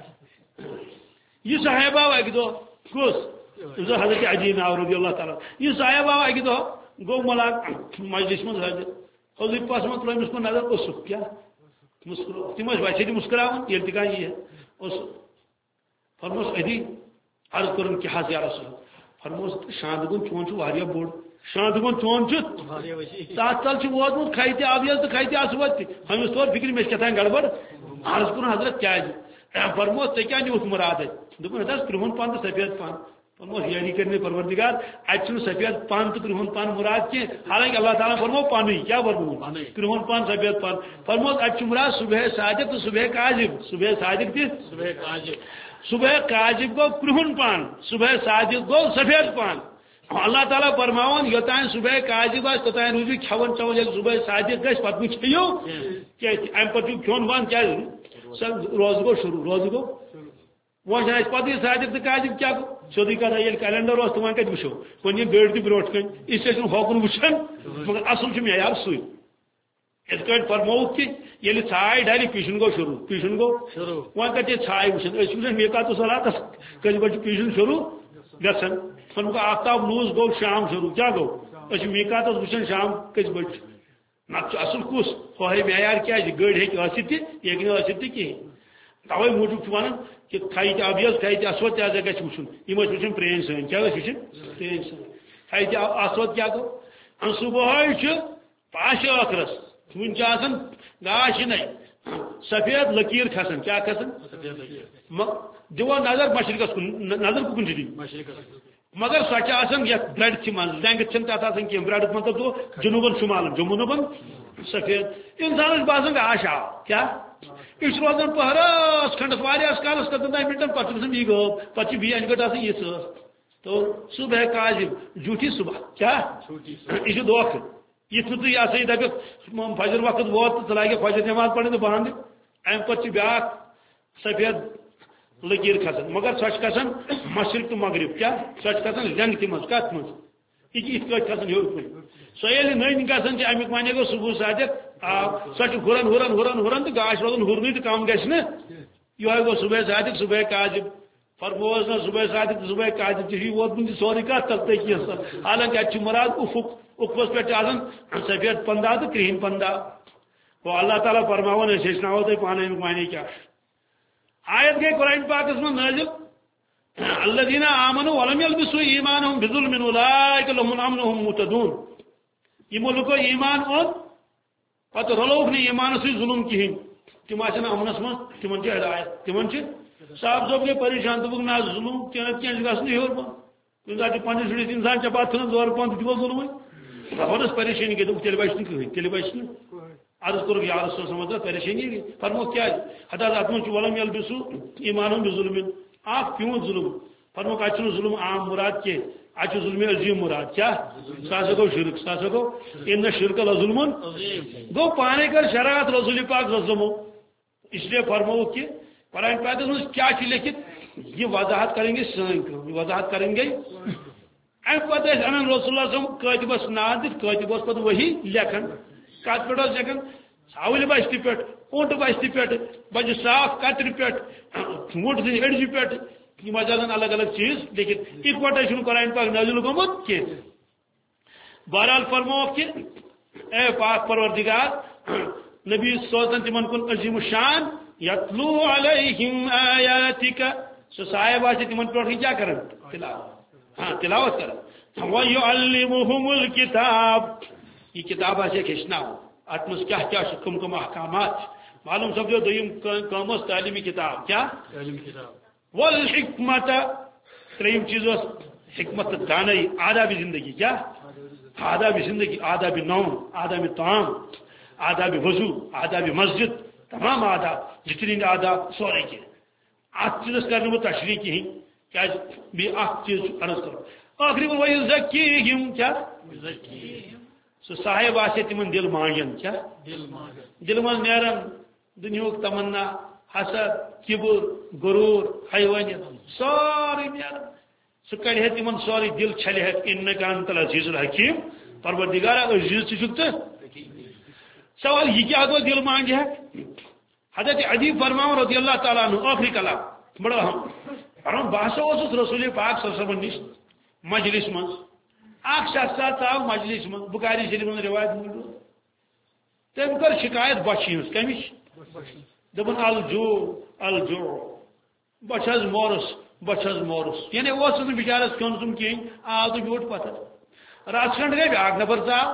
یہ صاحب آو اکہ دہ کس حضرت عجی ناو رضی اللہ تعالیٰ یہ صاحب آو اکہ دہ گو ملاق مجلس من حضرت حضور پاس من تر امس کن نظر اس کیا مسکرو تم ویسے تھی مسکراون یل تہ کھانا یہ اس فرموس ادی عرض کرن کیا حض یا رسول فرموس شاند گن چون چھ بوڑ شاند گن چون چھ تات تل ووتمت کھتہ آبیز تو کھتہ آسوت تہ ہمس طور فکر مے کتان گڑبڑ عرض کرن حضرت کیا فرموس ٹھیک کیا نیوت مراد دپن حضرت کرہن پان تو سفید پان فرموس یعنی کرنے پروردگار اتہ سفید پان تو کرہن پان مراد کی حالانکہ اللہ تعالیٰ فرمو پانی کیا فرمو کرہن پان سفید پان فرموس اتہ مراد صبح صادق تو صبح کاذب صبح صادق تہ صبح کاذب صبح کاذب گو کرہن پان صبح صادق گو سفید پان اللہ تعالیٰ فرماون یوتان صبح کاذب آس توتان روزو کھون چون یل صبح صادق گھس پتہ مہ کھیو ام پتہ کھون بند کیا روز گو شروع روز گو وہ پتہ صادق تو کاذب کیا گو سیودی کتھا یل کیلنڈر اس وہاں کت وچو ون یہ گاڑی تہ برو کن اس سے ہوکن وچھان مگر اصل معیار سی اس پہ فرمو کہ یل ژھاے ڈالہ پیشن گو شروع پیشن گو وہاں کتہ ژھاے وچھان اس وچھان میقات صلاتس کس بجے پیشن شروع گھن فرمو کہ آفتاب لوز گو شام شروع کیا گو اس میقات وچھان شام کس بجے نت اصل کس ہوئے معیار کیا گاڑی ہیکہ یہ ثت تہ کہین توے موجود ونان کہ کھتہ ابیض کھتہ اسود تہ گھس وچھن یم وچھن پرین سن کیا وچھن پرین سن کھتہ اسود کیا گو ان صبح پاش ٲخرس ون گاش نہیں سفید لکیر کھسان کیا کھسان دو نظر مشرقس کن نظر کن دی مگر سو یت برڈ تھی من لینگتھ تک کی برڈ مطلب تو جنوبن شمال جنوبن سفید انسان باسان گاش آو کیا یہ روزان پہرس کھنڈس واریاس کالس کتن تین منٹن پہ یہ گو پہ بی ان گٹ آسان یہ تو صبح کاذب جھوٹی صبح کیا یہ دھوکھ یہ تھی یہ سا یہ دپ فجر وقت ووت تو لاگے فجر نماز پڑھنے تو بہان ام پہ بیاا سفید لکیر کھسان مگر سو کھسان مشرق تو مغرب کیا سو کھسان لینگتھ مز کت مز یہ کھسان ہور کن سو یل نن گھان امیک معنی گو صبح صادق آب سو ہران ہران ہران ہران تو گاش روزان ہورن تو کم گھس نا یہ گو صبح صادق صبح کاذب فرموس نا صبح صادق صبح کاذب ٹھیک ووتمت سوری کت تل تک حالانکہ اتہ مراد افق افقس پہ آسان سفید پندہ تو کرہن پندہ وہ اللہ تعالیٰ فرماون اس ہیچناو تہ پانے امیک معنی کیا آیت گئی قرآن پاکس من نازل الذین آمنوا ولم یلبسوا ایمانهم بظلم اولئک لهم الامن وهم مهتدون یمو لوکو ایمان اون پتہ رلوک نہ ایمان سی ظلم کہین تم آسن امنس من تمن چھ ہدایت تمن چھ صاحب صاحب گئی پریشان تو نہ ظلم کیا کیا گژھن ہیور پن تم ذات پنس شڑس انسان چھ پتہ زور پن تو ظلم ونس پریشانی گئی تیل بچ نہ کہین تیل بچ نہ عرض کرو یا رسول سمجھ پریشانی گئی فرمو کیا حتیٰ ات من ولم یلبسوا ایمانهم بظلم آپ کیوں ظلم فرمو کہ اچھا ظلم عام مراد کے اچھا ظلم عظیم مراد کیا ساسا گو شرک ساسا گو ان شرک لظلم گو پانے کر شرعت رسول پاک ظلم اس لیے فرمو کہ قرآن پاک میں کیا چھ لکھت یہ وضاحت کریں گے سن وضاحت کریں گے ام پتہ ان رسول اللہ صلی اللہ علیہ وسلم کاتبس ناد کاتبس پتہ وہی لکھن کت پہ لکھن ژھاوٕلۍ بستہِ پہ اونٹ بستہِ پہ بجہ صاف کتر پہ ووٹ سن اڑجہ پہ یہ آسان الگ الگ چیز لیکن اکوٹے قرآن پاک نازل گومت کی بہرحال فرمو کہ اے پاک پروردگار نبی سوزن تمن کن عظیم الشان یتلو علیہم آیاتک سو صاحب آج تمن پہ کیا کرن تلاوت ہاں تلاوت کرن ویعلمہم الکتاب یہ کتاب آج ہیچنا ات مز کیا کیا کم کم احکامات معلوم سپدو دویم کامس تعلیمی کتاب کیا تعلیمی کتاب والحکمت تریم چیز حکمت دانائی آداب زندگی کیا آداب زندگی آداب نوم آداب طعام آداب وضو آداب مسجد تمام آداب جتنی آداب سورے کے ات چیز کر بہ تشریح کہین کی چیز عرض کرو آخری وہ زکیہم کیا سہ صاحب آسے تمن دل مانجن کیا دل من نیرن دنیاک تمنا حسد کبر غرور حیوانیت ساری نیرن سہ کڑ تمن سوری دل چھلہ انک انت العزیز الحکیم پروردگار عزیز چھ تو سوال یہ کیا گو دل مانج ہے حضرت عجیب فرماؤ رضی اللہ تعالیٰ عنہ آخری کلام بڑا اہم بہسا اس رسول پاک صلی اللہ علیہ وسلم نش مجلس من اخ شخص آو مجلس من بخاری شریف من روایت موجود تم کر شکایت بچی ہز کمش دپن الجو الجو بچ مورس بچ مورس یعنی اس بچارس کھن تم کہین آو تو بیوٹ پتھر رات کھنڈ گئی بیاکھ نفر ژاو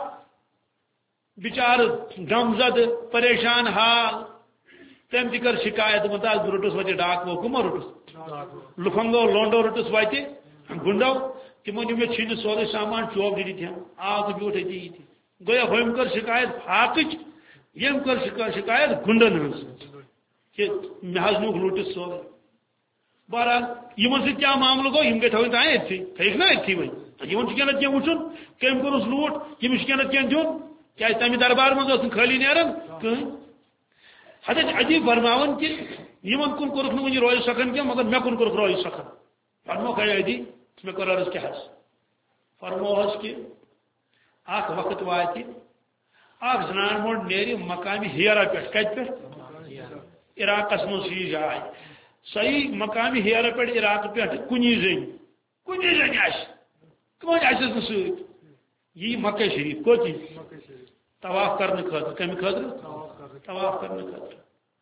بچار غمزد پریشان حال تم تہ کر شکایت دپن بہ رٹس وتہ ڈاکو کمو رٹس لکھنگو لونڈو رٹس وتہ گنڈو تمو نی مے چھین سورے سامان چوب دِتھ ہن آو تو بیوٹ اتی یہ گویا ہم کر شکایت فاقچ یم کر شکایت گنڈن ہز کہ مے حض نوک لوٹس سورے بہرحال یمن سۭتۍ کیا معاملہ گو یم گئی تھوین تان اتھی تھیک نا اتھی وۄنۍ یمن چھ کینٛہہ کینٛہہ وٕچھُن کٔمۍ کوٚرُس لوٗٹ ییٚمِس چھُ کینٛہہ کینٛہہ دیُن کیازِ تمہِ دربار منٛز اوس نہٕ خٲلی نیران کٕہٕنۍ حضرت عجیب فرماون کہ یمن کُن کوٚرُکھ نہٕ وٕنہِ رویہِ سکھن کینٛہہ مگر مےٚ کُن کوٚرُکھ رویہِ سکھن فرموکھ ہے عدی مےٚ کوٚر عرض کیٛاہ حظ فرموہس کہ اکھ وقت واتہِ اکھ زنان موٚنڈ نیرِ مقامہِ ہیرا پٮ۪ٹھ کتہِ پٮ۪ٹھ عراقس منٛز چھِ یہِ جاے صحیح مقامی ہیرا پہ عراق پہ کنی زن کنی زن آس کم آسس نہ ست یہ مکہ شریف کوت طواف کرنے خاطر کمہ خاطر طواف کرنے خاطر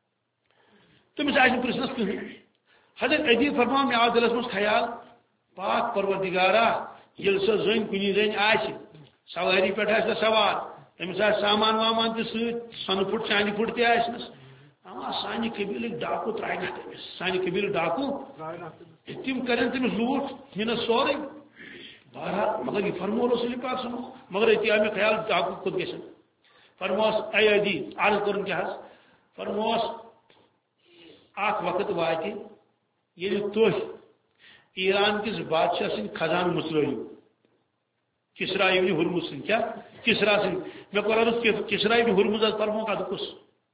تمس آس پرسنس کہین حضرت عجیب فرما مے آو دلس مز خیال پاک پروردگارا یل سو زن کنی زن آس سواری پہ آس سوار تمس آس سامان وامان تہ ست سن پھٹ چاندی پھٹ تہ آسنس اما سانہ قبیلک ڈاکو ترائنا تمس سانہ قبیل ڈاکو تم کرن تمس لوٹ نس سورے بہرحال مگر یہ فرمو رسول پاک سنو مگر اتیا میں خیال ڈاکو خود گژھن فرموس اے عدی عرض کرن کیا حس فرموس اخ وقت واتہ یل تھی ایران کس بادشاہ سن خزان مصرو کسرا ابن ہرمز سن کیا کسرا سن میں کور عرض کہ کسرا ابن ہرمز فرمو کا کس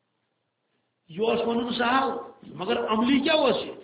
یہ ون سہل مگر عملی کیا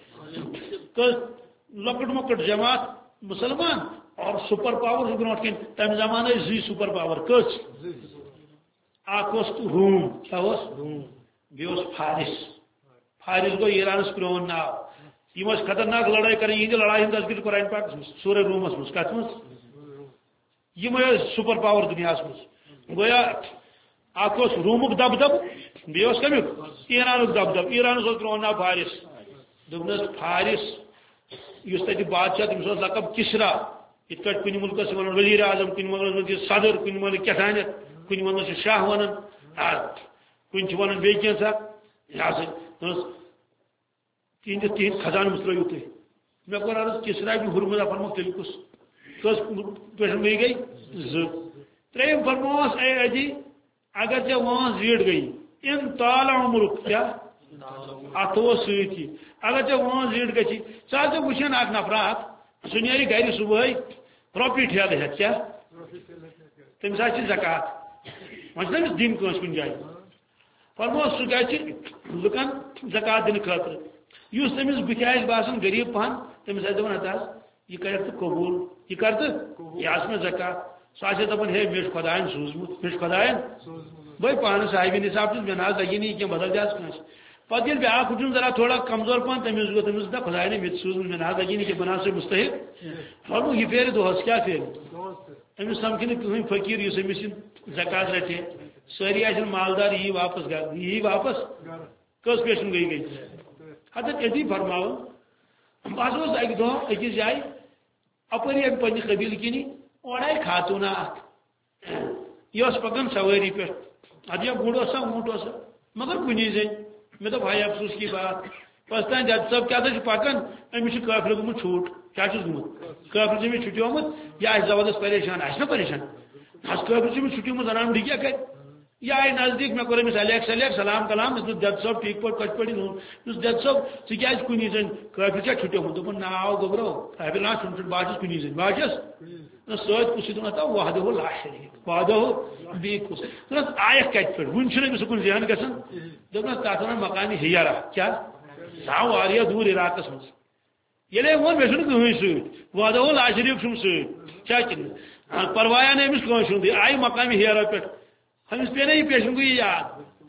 لکٹ مکٹ جماعت مسلمان اور سپر پاور برو کن تمہ زمانہ زی سپر پاور کس اخ روم کیا بیس فارس فارس گو ایرانس پرون ناو یہ خطرناک لڑائی کریں یہ لڑائی ہند ذکر قرآن پاک سورہ رومس مز کت مز یہ سپر پاور دنیا مز گویا اخ رومک دب دب بیس کمیک ایرانک دب دب ایرانس پرون ناو فارس دس فارس اس تتہ بادشاہ تمس لقب کسرا یہ کن ملکس ون وزیر اعظم کن ملک صدر کن ملک کتانیت کن ون شاہ ون کن ون بی کینسا تہند تہند خزان مترو تھی مے کور عرض کسرا بھی ہرمز فرمو تیل کس کس پہ گئی ز تریم فرموس اے عدی اگر ے وہاں زیٹ گئی ان طال عمرک کیا اتو سی اگر ے وہاں زیٹ گی ثہ وچن اک نفرات سہ نیری گھر صبح روپی ٹھیلہ ہیت کیا تمس آ زکات وہاں تمس دن کنس کن جائے فرمو سہ گھر لکن زکات دن خاطر اس تمس بت آس باسان غریب پہن تمس آس دپان ہتا یہ کر تو قبول یہ کر تو یہ آس میں زکات سہ آس دپان ہے مے خدائن سوزمت مے خدائن بھائی پانس صاحب نصاب مے نا لگی نہیں کی بدل جاس کنس پتہ یل بیاکھ وچھن ذرا تھوڑا کمزور پہن تمس گو تمس دا خدائن نے مت سوزمت مے نا لگی نہیں کہ بنا سے مستحق فرمو یہ پھر دہس کیا پھر تمس سمکھ نہ کہیں فقیر اس امس زکات رٹے ساری آن مالدار یہ واپس گھر یہ واپس کس پیشن گئی گئی حضرت عجیب فرماؤ بہت اوس اکہ دہ اکس جائے اپری ام پنہ قبیل کنی اور آئی خاتون اخ یہ پکان سواری پہ اد یہ گڑ سا اونٹ سا مگر کنی زن مے دپ ہائی افسوس کی بات پس تین جج صاحب کیا پکان امس قافلہ گومت چھوٹ کیا گومت قافلہ سے چھٹی آمت یہ آس زبردست پریشان آس نا پریشان آس قافلہ سے چھٹی آمت زنان مڑی کیا کر یہ آئی نزدیک میں کور امس الیک سلیک سلام کلام اس دد صاحب ٹھیک پہ کت پہ اس دد صاحب ثہ کیا کنی زن قافل کیا چھٹیومت دپن ناو گوبرو قافل نا چھٹ بہت کنی زن بہس ست کس دتا وحدہ لا شریک وحدہ بی کس دس آیت کت پہ ون سکن ذہن گھن دپنس تک ون مقامی ہیرا کیا سا واریاہ دور عراقس مز یلے وون مے چھن کہین ست وحدہ لا شریک چھم ست کیا کن پروایا نے امس کھن آئی مقامی ہیرا پہ ہمس پہ نا یہ پیشن گوئی یاد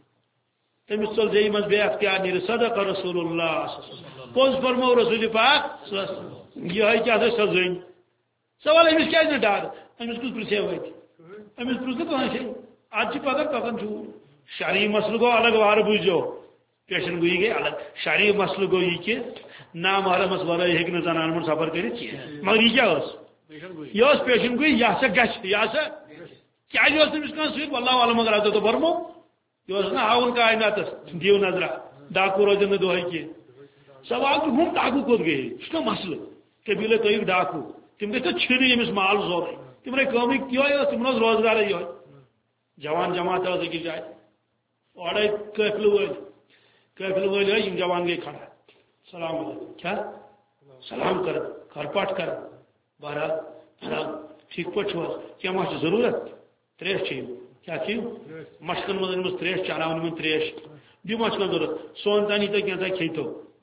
تمس ژل جی مز بیت کیا نیر صدق رسول اللہ پوز فرمو رسول پاک یہ کیا سا زن سوال امس کیا ڈر امس کس پرسے وت امس پرس نا کہاں سے آج پتہ کتن چھو شرعی مسئلہ گو الگ وار بوجو پیشن گوئی گئی الگ شرعی مسئلہ گو یہ کہ نامحرمس ورائے ہیکہ نہ زنان من سفر کرت کی مگر یہ کیا یہ پیشن گوئی یہ سا گھ یہ سا کیا تمس کھانا ست واللہ عالم اگر تو برمو یہ نا ہاؤن کائنات دیو نظرہ ڈاکو روزن نا دہے کی سوال تو ہم ڈاکو کوت گئی یہ مسئلہ قبیلہ طیب ڈاکو تم گھس تو چھن یمس مال زور تم رہے کمی یہ تم روزگار یہ جوان جماعت أکس جائے اور قافل ول قافل ول یم جوان گئی کھڑا سلام علیکم کیا سلام کر کر پٹ کر بہرحال سلام ٹھیک پہ کیا ما ضرورت تریش چیو کیا چیو مشکن مزن مز تریش چاناون من تریش بیو مشکن ضرورت سون تانی تو کیا کھیتو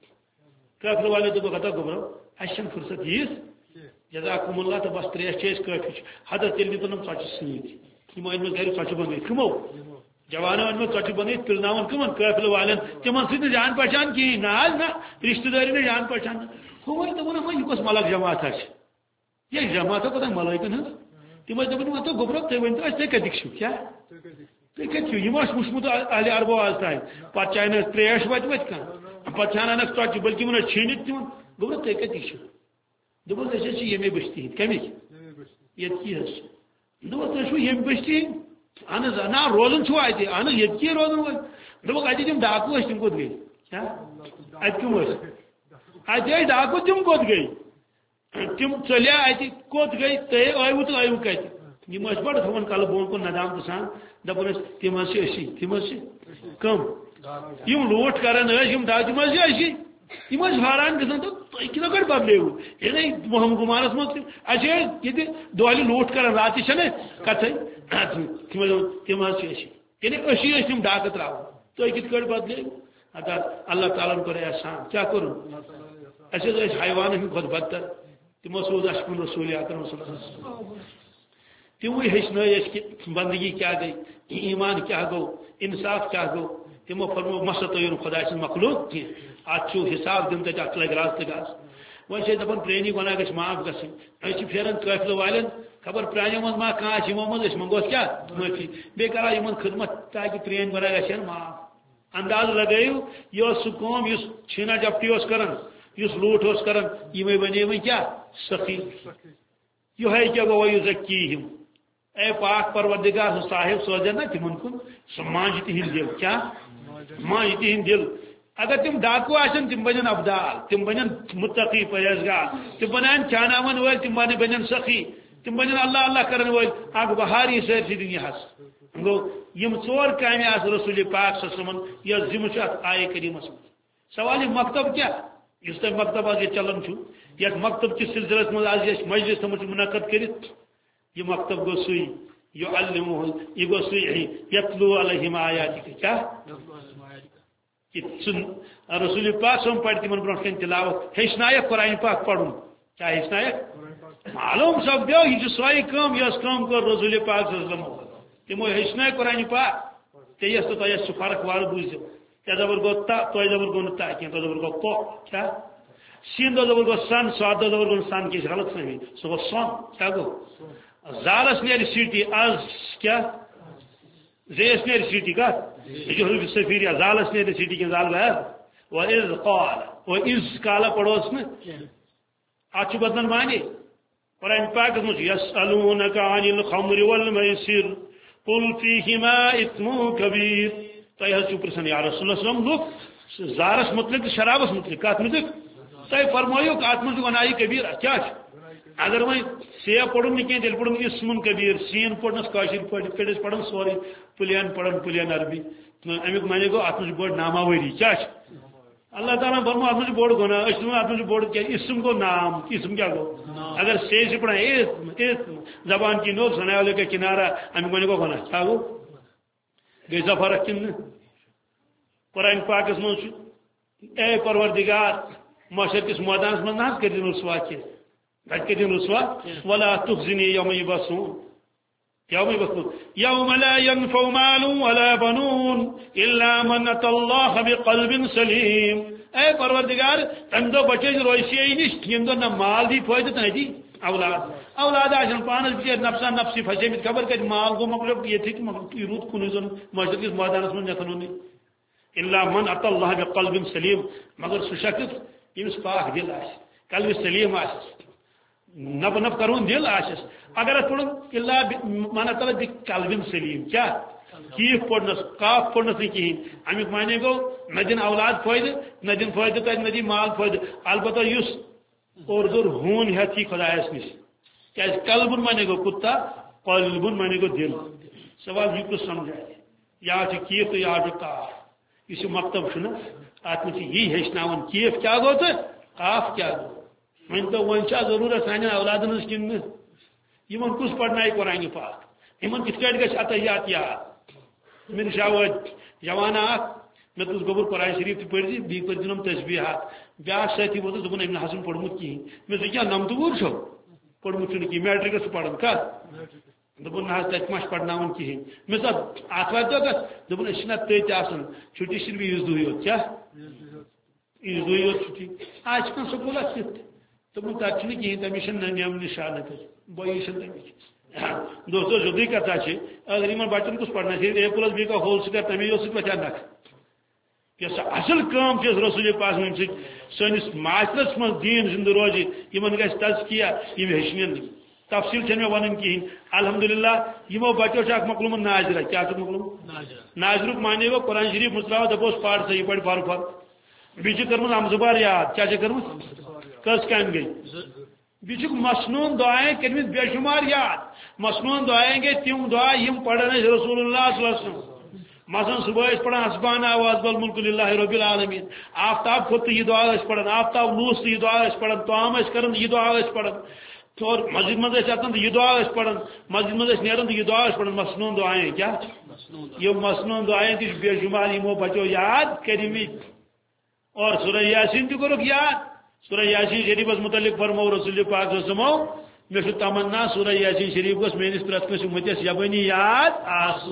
قافل والے تو بتا گبرو اچھن فرصت یس جزاکم اللہ تو بس تریش چیز کافی حضرت تیل دن ٹچ سیت یہ ان گھر ٹچ بن کمو جوانوں ان ٹچ بن پلناون کمن قافل والن تمن سی جان پہچان کی نا نا رشتہ داری نے جان پہچان ہو تو یہ کس ملک جماعت یہ جماعت پتہ ملائکن ہند تم دپن تو گوبرو تھی ورنو تھی کتک چھو کیا تھی کت یہ وچمت اہل عربو آز تین پہ چاہے تریش وت وت کھانا پہ چھانس ٹچ بلکہ ون چھینت تم گوبرو تھی کتک چھو دپس اچھے یمے بستی ہند کمک یہ دپس تھی یم بستی ہند اہن نا روزان چھو اتہ اہن یہ روزان ول دپک اتہ تم ڈاکو تم کوت گئی کیا ات کم اتہ ڈاکو تم کوت گئی تم چلیا اتہ کوت گئی تے آیو تو آیو کت یہ بڑ تھوان کل بون کن ندام تو سان دپان تم اسی تم کم یم لوٹ کران یم تم اسی تم حیران گھان تو تھی کتنا گڑ بدلیو یہ وہم گمانس مز اچھے یہ دہلی لوٹ کران رات چھ کتھے تم اسی یعنی اسی تم ڈاکہ تراؤ تھی کت کٹ بدلیو اگر اللہ تعالیٰ کور احسان کیا کور اچھے حیوان ہند کھت بدتر تمو سوز اشکن رسول اکرم صلی اللہ علیہ وسلم تموی ہچن کہ بندگی کیا گئی ایمان کیا گو انصاف کیا گو تمو فرمو مستعین خدا سن مخلوق کی ات حساب دم تک ات لگ راز تک وی دپان پرانی گناہ گھس معاف گھن اچھے پھیران قافل والن خبر پرانو من ما کھانا یمو مز منگوس کیا معافی بی کرا یمن خدمت تاکہ پرین گناہ گھن معاف انداز لگیو یہ سہ قوم اس چھینا جپٹی اس کران اس لوٹ اس کران یہ بنے وی کیا سخی یہ کیا گو یزکیہم اے پاک پروردگار صاحب سوزن نا تمن کن سہ مانج تہند دل کیا مانج تہند دل اگر تم ڈاکو آسن تم بنن ابدال تم بنن متقی پرہیزگار تم بنان چاناون ول تم بنن سخی تم بنن اللہ اللہ کرن ول اگ بہاری سیر سی دنیا ہس گو یم ژور کامہ آس رسول پاک صلی اللہ علیہ وسلم یہ ذمہ چھ آیہ کریمہ سوال مکتب کیا اس تک مکتب آج چلان چھو یہ مکتب کس سلسلس مز آج یہ مجلس تمہیں منعقد کرت یہ مکتب گو سوئی یہ علمہ یہ گو سوئی یتلو علیہم آیات کیا رسول پاک سم پڑھ تمن برو کن تلاوت ہیچنائک قرآن پاک پڑھن کیا ہیچنائک معلوم سب دیو یہ سوئی کم یہ کم کر رسول پاک صلی اللہ علیہ وسلم تمو ہیچنائک قرآن پاک تیس تو تیس فرق وار بوزو کیا زبر گو تا تو زبر گو نتا کیا تو زبر گو پو کیا سین دو زبر گو سن سواد دو زبر گو سن کی غلط نہیں سو گو سون کیا گو زالس نیر سیٹی از کیا زیس نیر سیٹی کا جو حروف سفیر یا زالس نیر سیٹی کی زال ہے و اذ قال و اذ قال پڑوس میں اچ بدن مانی قرآن پاک میں یسالونک عن الخمر والمیسر قل فیہما اثم کبیر تہ حض پرسن یا رسول اللہ صلی اللہ علیہ وسلم زارس متعلق شرابس متعلق کت متعلق تہ فرمایو ات مز گناہ کبیر کیا اگر وی سی پڑھن نا تیل پڑھن اسم کبیر سین پڑھنس کاشر پہ پڑھن سوری پلین پڑھن پلین عربی امیک معنی گو ات بڑ ناماوری کیا اللہ تعالیٰ برمو ات بوڑ گناہ ات بوڑ کیا اسم گو نام اسم کیا گو اگر سی سے پڑھا اے زبان کی نو سنالے کا کنارہ امیک معنی گو گناہ کیا گو گئی سا فرق کن قرآن پاکس من اے پروردگار معاشر کس میدانس من نہ کر دین رسوا کی کت کر دین رسوا ولا تخزنی یوم یبعثون یوم یبعثون یوم لا ينفع مال ولا بنون الا من اتى الله بقلب سلیم اے پروردگار تم دو بچے روشی نش یم دو نہ مال دی فائدہ نہ دی اولاد اولاد آجن پانس بچے نفسا نفسی پھسے مت خبر کت مال گو مطلب یہ تھی کہ روت کن زن معاشر کس میدانس من نتنونی الا من اتى الله بقلب سلیم مگر سہ شخص یمس پاک دل آس قلب سلیم آس نب نب کرون دل آس اگر ات پڑھ الا من اتى الله بقلب سلیم کیا کیف پڑھنس کاف پڑھنس نہیں کہین امیک معنی گو نہ دن اولاد فائدہ نہ دن فائدہ تک نہ دن مال فائدہ البتہ یس اور دور ہون ہتھی خدایس نش کیا قلب معنی گو کتا قلب معنی گو دل سوال یہ کچھ سمجھائے یا کیف تو یا کاف یہ مکتب چھ ات میں یہ ہچن کیف کیا گو تو کاف کیا گو ون تو ون ضرورت سان اولادن کن ان کس پڑھنا قرآن پاک ان کت پہ گھر عطیات یاد مے نش آو جوان اخ مے تس گوبر قرآن شریف تہ پڑھ بی پڑھ دنم تسبیحات بیاا ساتھی ووت دپن امن حسن پوڑمت کہین مے دپ کیا نمتہ وُہر چھو پوڑمت چھ کہین میٹرکس پڑھان کت دپن نہ تک مش پڑھناون کہین مے سب آتوار دہ گھس دپن اس تیت آسان چھٹی چھ عیز دہی یوت کیا عیز دہی یوت چھٹی آج کن سکول تہ دپن تک چھ کہین تمس نیم نشانت بوئی تمچ دوستو سیودی کتھا اگر ان بچن کس پڑھنا اے پلس بی کا ہول سکر تمے یوت سا نکھ یس اصل کام چھ رسول پاک سنس معاشرس من دین زند روزی ان گھس تزکیہ یم ہچن تفصیل چھ مے ون کہین الحمدللہ یمو بچو اخ مقلوم ناظرہ کیا مقلوم ناظرک معنی گو قرآن شریف مصراو دپوس پاڑ سا یہ پڑھ فار فار بیچ کرم امزبار یاد کیا کرم کس کام گئی بیچ مسنون دعائیں کرمت بے شمار یاد مسنون دعائیں گے تم دعا یم پڑھنے رسول اللہ صلی اللہ علیہ وسلم مثلا صبح پڑھان حسبان آواز بل ملک للہ رب العالمین آفتاب کھت یہ دعا پڑھان آفتاب لوس یہ دعا پڑھان توام کران یہ دعا پڑھان اور مسجد مز اتن یہ دعا پڑھان مسجد مز نیران یہ دعا پڑھان مسنون دعائیں کیا یہ مسنون دعائیں تھی بے شمار یمو بچو یاد کرمت اور سورہ یاسین تہ کورک یاد سورہ یاسین شریفس متعلق فرمو رسول پاک سمو مے تمنا سورہ یاسین شریف گوس میس پریت کنس متس یبنی یاد آس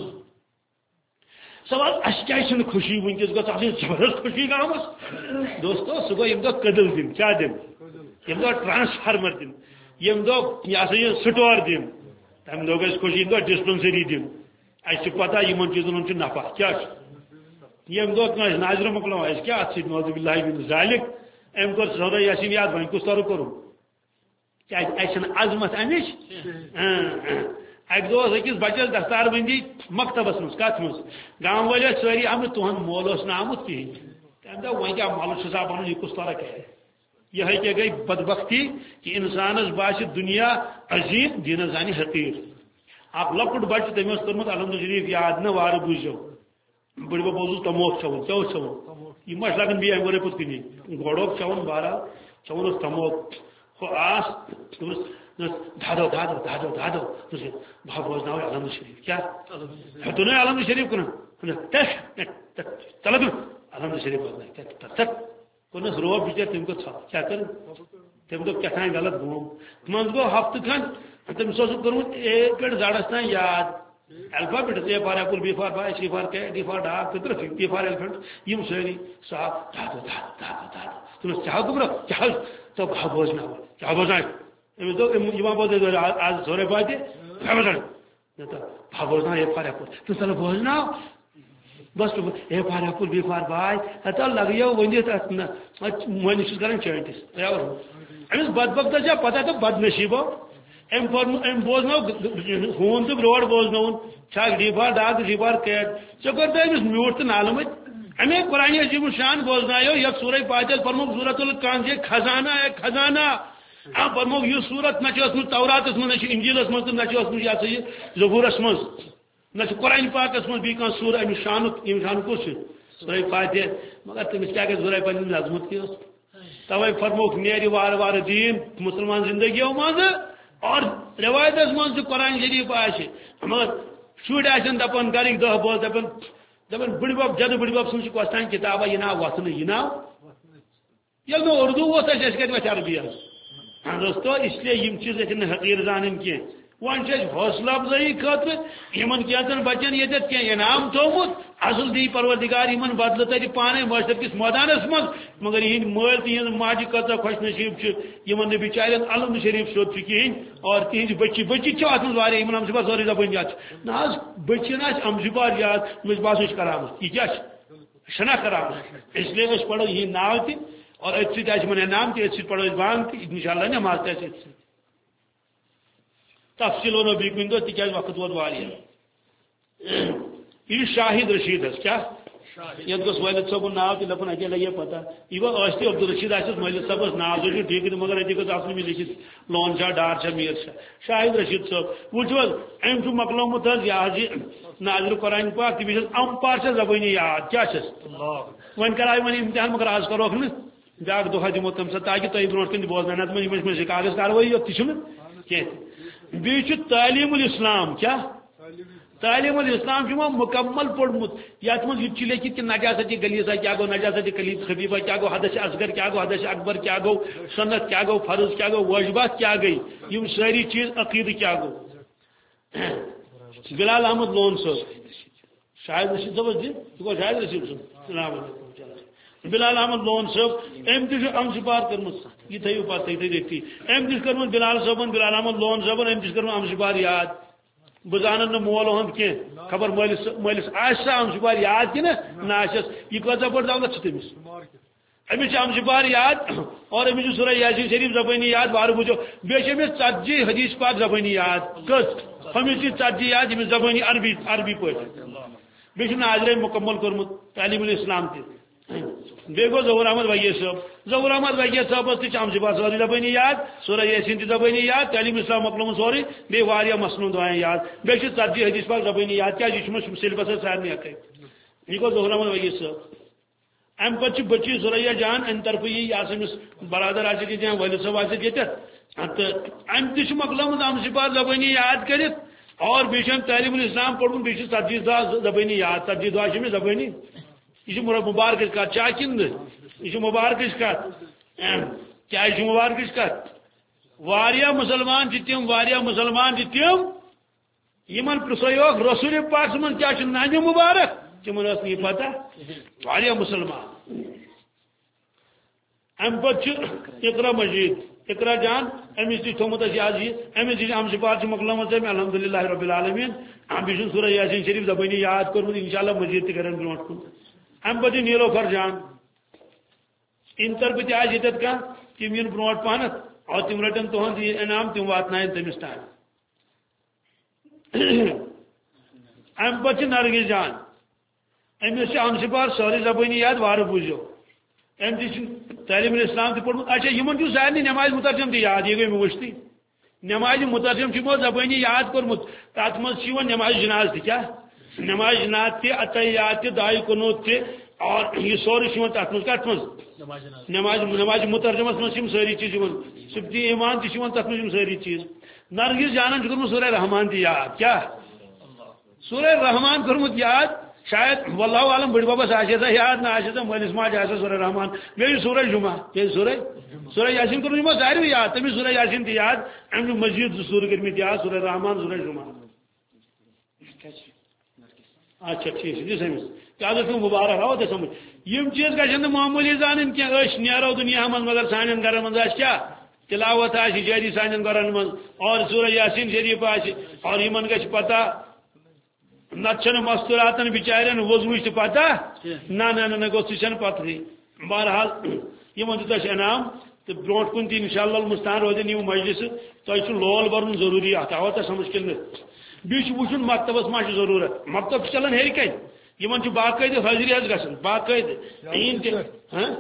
سوال اس کیا خوشی ونکس گھس آسن زبردست خوشی گامس دوستو سہ گو یم دہ قدل دن کیا دن یم دہ ٹرانسفارمر دن یم دہ یہ سا یہ سٹور دن تمہ دہ گھس خوشی یم دہ ڈسپنسری دن اس پتہ یمن چیزن ہند نفع کیا یم دہ ناظر مکلو اس کیا ات نوز باللہ من ذالک ام کور سورہ یاسین یاد وۄنۍ کُس طرف کرو کیا اچھا عظمت امچ اک دہ أکس بچس دستار بندی مکتبس مز کت مز گام ول ساری آمت تہند مول اس آمت کہین تمہ دہ وۄنۍ کیا مالس حساب ون یہ کس طرح ہے یہ کیا گئی بدبختی کہ انسانس باس دنیا عظیم دینس زانہ حقیر اک لکٹ بچہ تم کورمت الحمد شریف یاد نا وار بوزو بڑی بہ بوزو تموک چون کیا چون یہ مش لگن بی ام ورے پت کنی گوڑوک چون بارہ چون تموک ہو آس دادو دادو دادو دادو بھا بوزنا الحمد شریف کیا تو نہیں الحمد شریف کنا چل الحمد شریف بوزنا کنس رو بچے تم کو کیا کر تم دو کیا غلط گوم من گو ہفتہ کھن تم سو کورمت اے پہ زڑس تین یاد alphabet A for apple B for boy C for cat D for dog پتر پی فار ایلیفنٹ یم ساری صاف دادو دادو دادو دادو تم چاہ گمرا چاہ تو بھا بوزنا کیا بوزنا امس دو یما بوزے آج سورے باتے کیا بوزنا بھا بوزنا اے فار ایپل تو چلو بوزنا بس A for apple B for boy اتہ لگیو ونت ون کران چینٹس امس بدبخت جا پتہ تو بد نصیبو ام بوزنو ہون تو روڈ بوزنو چھک D for dog D for cat ٹھیک امس میوٹ تو نالمت امی قرآن عظیم شان بوزنایو یک سورہ فاتحہ فرمو سورۃ الکہف خزانہ ہے خزانہ فرمو یہ صورت نہ توراتس من نہ انجیلس من نہ یہ سا یہ زبورس من نہ قرآن پاکس من بی کان سورہ امس شان شان کس سورہ فاتحہ مگر تمس کیا گھس ضرورت پنہ نظمت کی توے فرموک نیری وار وار دین مسلمان زندگیوں مز اور روایتس من قرآن شریف آشی مگر شر آن دپان گرک دہ بوز دپان دپان بڑ بب جد بڑ بب سن کوستان کتابہ یہ نا وسن یہ نا یل نا اردو وس اس کت عربی دوستو اس لیے یم چیز حقیر زان کی ون حوصلہ افزائی خاطر ان کیچن بچن یہ انعام تھومت اصل دی پروردگار ان بدل تر پانے معاشرت کس میدانس من مگر یہ مل تہذ ماجہ کتہ خوش نصیب ان بچار علم شریف سیود کہین اور تہذ بچی بچی ات من امزبار سوری زبان یاد نا بچی نا امزبار یاد مجھ باسو کرام یہ کیا شنا کرام اس لیے اس پڑھو یہ ناو تہ اور ات سی من انعام تہ ات سی پڑھو بانگ تہ انشاء اللہ نماز تہ تفصیل ونو بی کن دہ تک وقت ووت واریاہ یہ شاہد رشید کیا یت گوس والد صبن ناو تہ دپن اکیلے یہ پتہ یہ گو اشتی عبدالرشید آس مولد صبس ناو تہ ٹھیک مگر اتہ گھس آسن میں لکھت لون شاہ ڈار شاہ میر شاہ شاہد رشید صاحب وچو ام مکلومت حض یہ ناظر قرآن پاک تہ ام پار سے زبانی یاد کیا ون کرائے ون امتحان مگر آز کروک نا بیاکھ دہا دمو تم سا تاکہ تھی برو کن بوزن من کاغذ کاروی یوت تہ کی بیچ تعلیم الاسلام کیا تعلیم الاسلام کی مکمل پڑھمت یت من یہ لکھت کہ نجاست غلیظہ کیا گو نجاست خفیفہ کیا گو حدث اصغر کیا گو حدث اکبر کیا گو سنت کیا گو فرض کیا گو واجبات کیا گئی یہ ساری چیز عقید کیا گو بلال احمد لون صاحب شاہد رشید صاحب جی تو شاہد رشید صاحب السلام علیکم بلال احمد لون صاحب ام تہ ام سپار کرمت یہ تھو پتہ تھی دیکھتی ام تہ کرمت بلال صاحبن بلال احمد لون صاحبن ام تہ کرمت ام سپار یاد بہ زانن نہ مول ہند کی خبر مالس مالس آسا ام سپار یاد کہ نہ آسس یہ کتہ بڑ دولت چھ تمس امس ام سپار یاد اور امس سورہ یاسین شریف زبانی یاد بار بوجھو بیس امس ژتجی حدیث پاک زبانی یاد کس امس ژتجی یاد امس زبانی عربی عربی پہ بیس ناظر مکمل کورمت تعلیم الاسلام تہ بی گو ظہور احمد وگیہ صاحب ظہور احمد وگیہ صاحب تہ ام سپار سوری زبانی یاد سورہ یاسین تہ زبانی یاد تعلیم اسلام مکلوم سوری بی واریاہ مسنون دعائیں یاد بیس ژتجی حدیث پاک زبانی یاد کیا یہ سیلبس سارے اکے یہ گو ظہور احمد وگیہ صاحب ام پتہ بچی سوریا جان ان طرف یہ آمس برادر آ والد صاحب آت تو ام تہ مکلومت ام سپار زبانی یاد کرت اور بیس تعلیم الاسلام پورمت بیس ژتجی دہ زبانی یاد ژتجی دہ میں زبانی یہ مبارک کت چاہ کن یہ مبارک کت کیا یہ مبارک کت واریاہ مسلمان تم واریاہ مسلمان تم یمن پرسوک رسول پاک من کیا نانہ مبارک تمن اس نہیں پتہ واریاہ مسلمان ام پتہ اقرا مجید اقرا جان امس تھی تھومت یاد یہ امس ام سپار مکلومت الحمد للہ رب العالمین ام بھی سورہ یاسین شریف زبانی یاد کورمت انشاءاللہ مزید تہ کرن برونٹ کن ام پتہ نیلوفر جان ان طرف تہ آس یتت کھانا تم ین برونٹ پہنت اور تم رٹن تہد یہ انعام تم واتن تمس تان ام پتہ نرگس جان امس ام سپار سوری زبانی یاد وار بوزو ام تہ تعلیم الاسلام تہ پورمت اچھا یمن چھ سارے نماز مترجم تہ یاد یہ گئی مے وچھتی نماز مترجم چھ زبانی یاد کورمت تات مز چھ نماز جناز تہ کیا نماز جناز تہ عطیات تہ دعائے قنوت تہ اور یہ سورے تک مز کت مز نماز نماز مترجمس من ساری چیز سبتی ایمان تہ تک مز ساری چیز نرگس جانن کورمت سورہ رحمان تہ یاد کیا سورہ رحمان کورمت یاد شاید واللہ عالم بڑ بابس آسا یاد نہ آسا مالس ماج آسا سورہ رحمان بیس سورہ جمعہ بیس سورہ سورہ یاسین کورمت یمو ساروی یاد تمس سورہ یاسین تہ یاد ام مزید زٕ سورہ کرمت یاد سورہ رحمان سورہ جمعہ اچھا ٹھیک ہے جس امس کیا مبارک آو تو سمجھ یم چیز گھن معمولی زان کی نیرو دنیا من مگر سان گھرن من کیا تلاوت آ جاری سان گھرن من اور سورہ یاسین شریف اور یمن گھ پتہ نتن مستوراتن بچارن وضو تہ پتہ نہ نہ نہ گوس تہ پتہ بہرحال یمن دت انعام تو برونٹ کن تہ انشاءاللہ المستعان روزن یہ مجلس تہ لول برن ضروری ات آو تہ سمجھ کن بیس وچن مکتبس ما ضرورت مکتب چلان ہر کن یمن چھ باقاعدہ حاضری حض گژھان باقاعدہ این تہ ہاں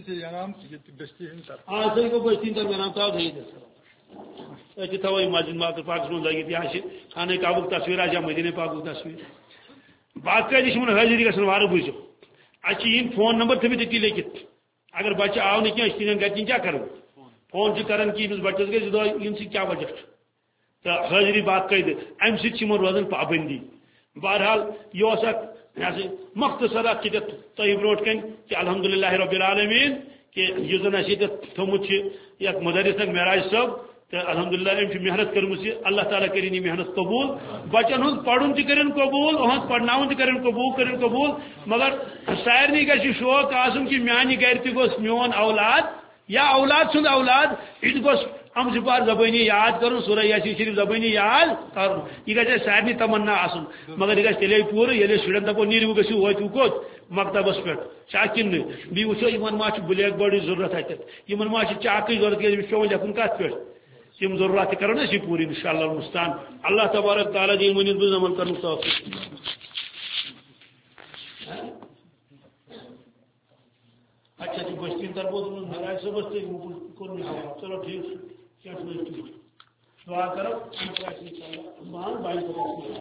آ سی گو بستی تر بنام تھا تھیت تھو مسجد ماکر پاکس من لگت یہ خانہ کعبک تصویر آ مدینہ پاکک تصویر باقاعدہ چھ حاضری گژھان وار بوزو اچھے یہ فون نمبر تھمت تی لکھت اگر بچہ آو نا کی تین گھر کیا کرو فون سے کران کہ بچس گھر دہ ان سی کیا وجہ تو حاضری باقاعدہ امہ سی روزان پابندی بہرحال یہ مختصر اخت تہ برو کن کہ الحمدللہ رب العالمین کہ یہ زن اس تھومت یہ مدرس معراج صاحب تو الحمدللہ ام محنت کرم اللہ تعالیٰ کرین یہ محنت قبول بچن ہند پڑھن تہ کرن قبول اہد پڑھن تہ کرن قبول کرن قبول مگر سارے گھر شوق آسن کہ میانہ گھر تہ گوس میون اولاد یا اولاد سند اولاد یہ گوس ام سپار زبانی یاد کرن سورہ یاسین شریف زبانی یاد کرن یہ گھر سارے تمنا آسن مگر یہ تیلے پور یل شرین دپو نیرو گھو واتو کوت مکتبس پہ چاکن بی وچو ان ما بلیک بورڈ ضرورت اتت ان ما چاکی ضرورت پیون لکھن کت پہ تم ضرورت کرو نا پوری انشاء اللہ المستان اللہ تبارک تعالیٰ دی ونس بز عمل کرن توفیق اچھا جی بستی تر بول معراج صبح چلو ٹھیک دعا کرو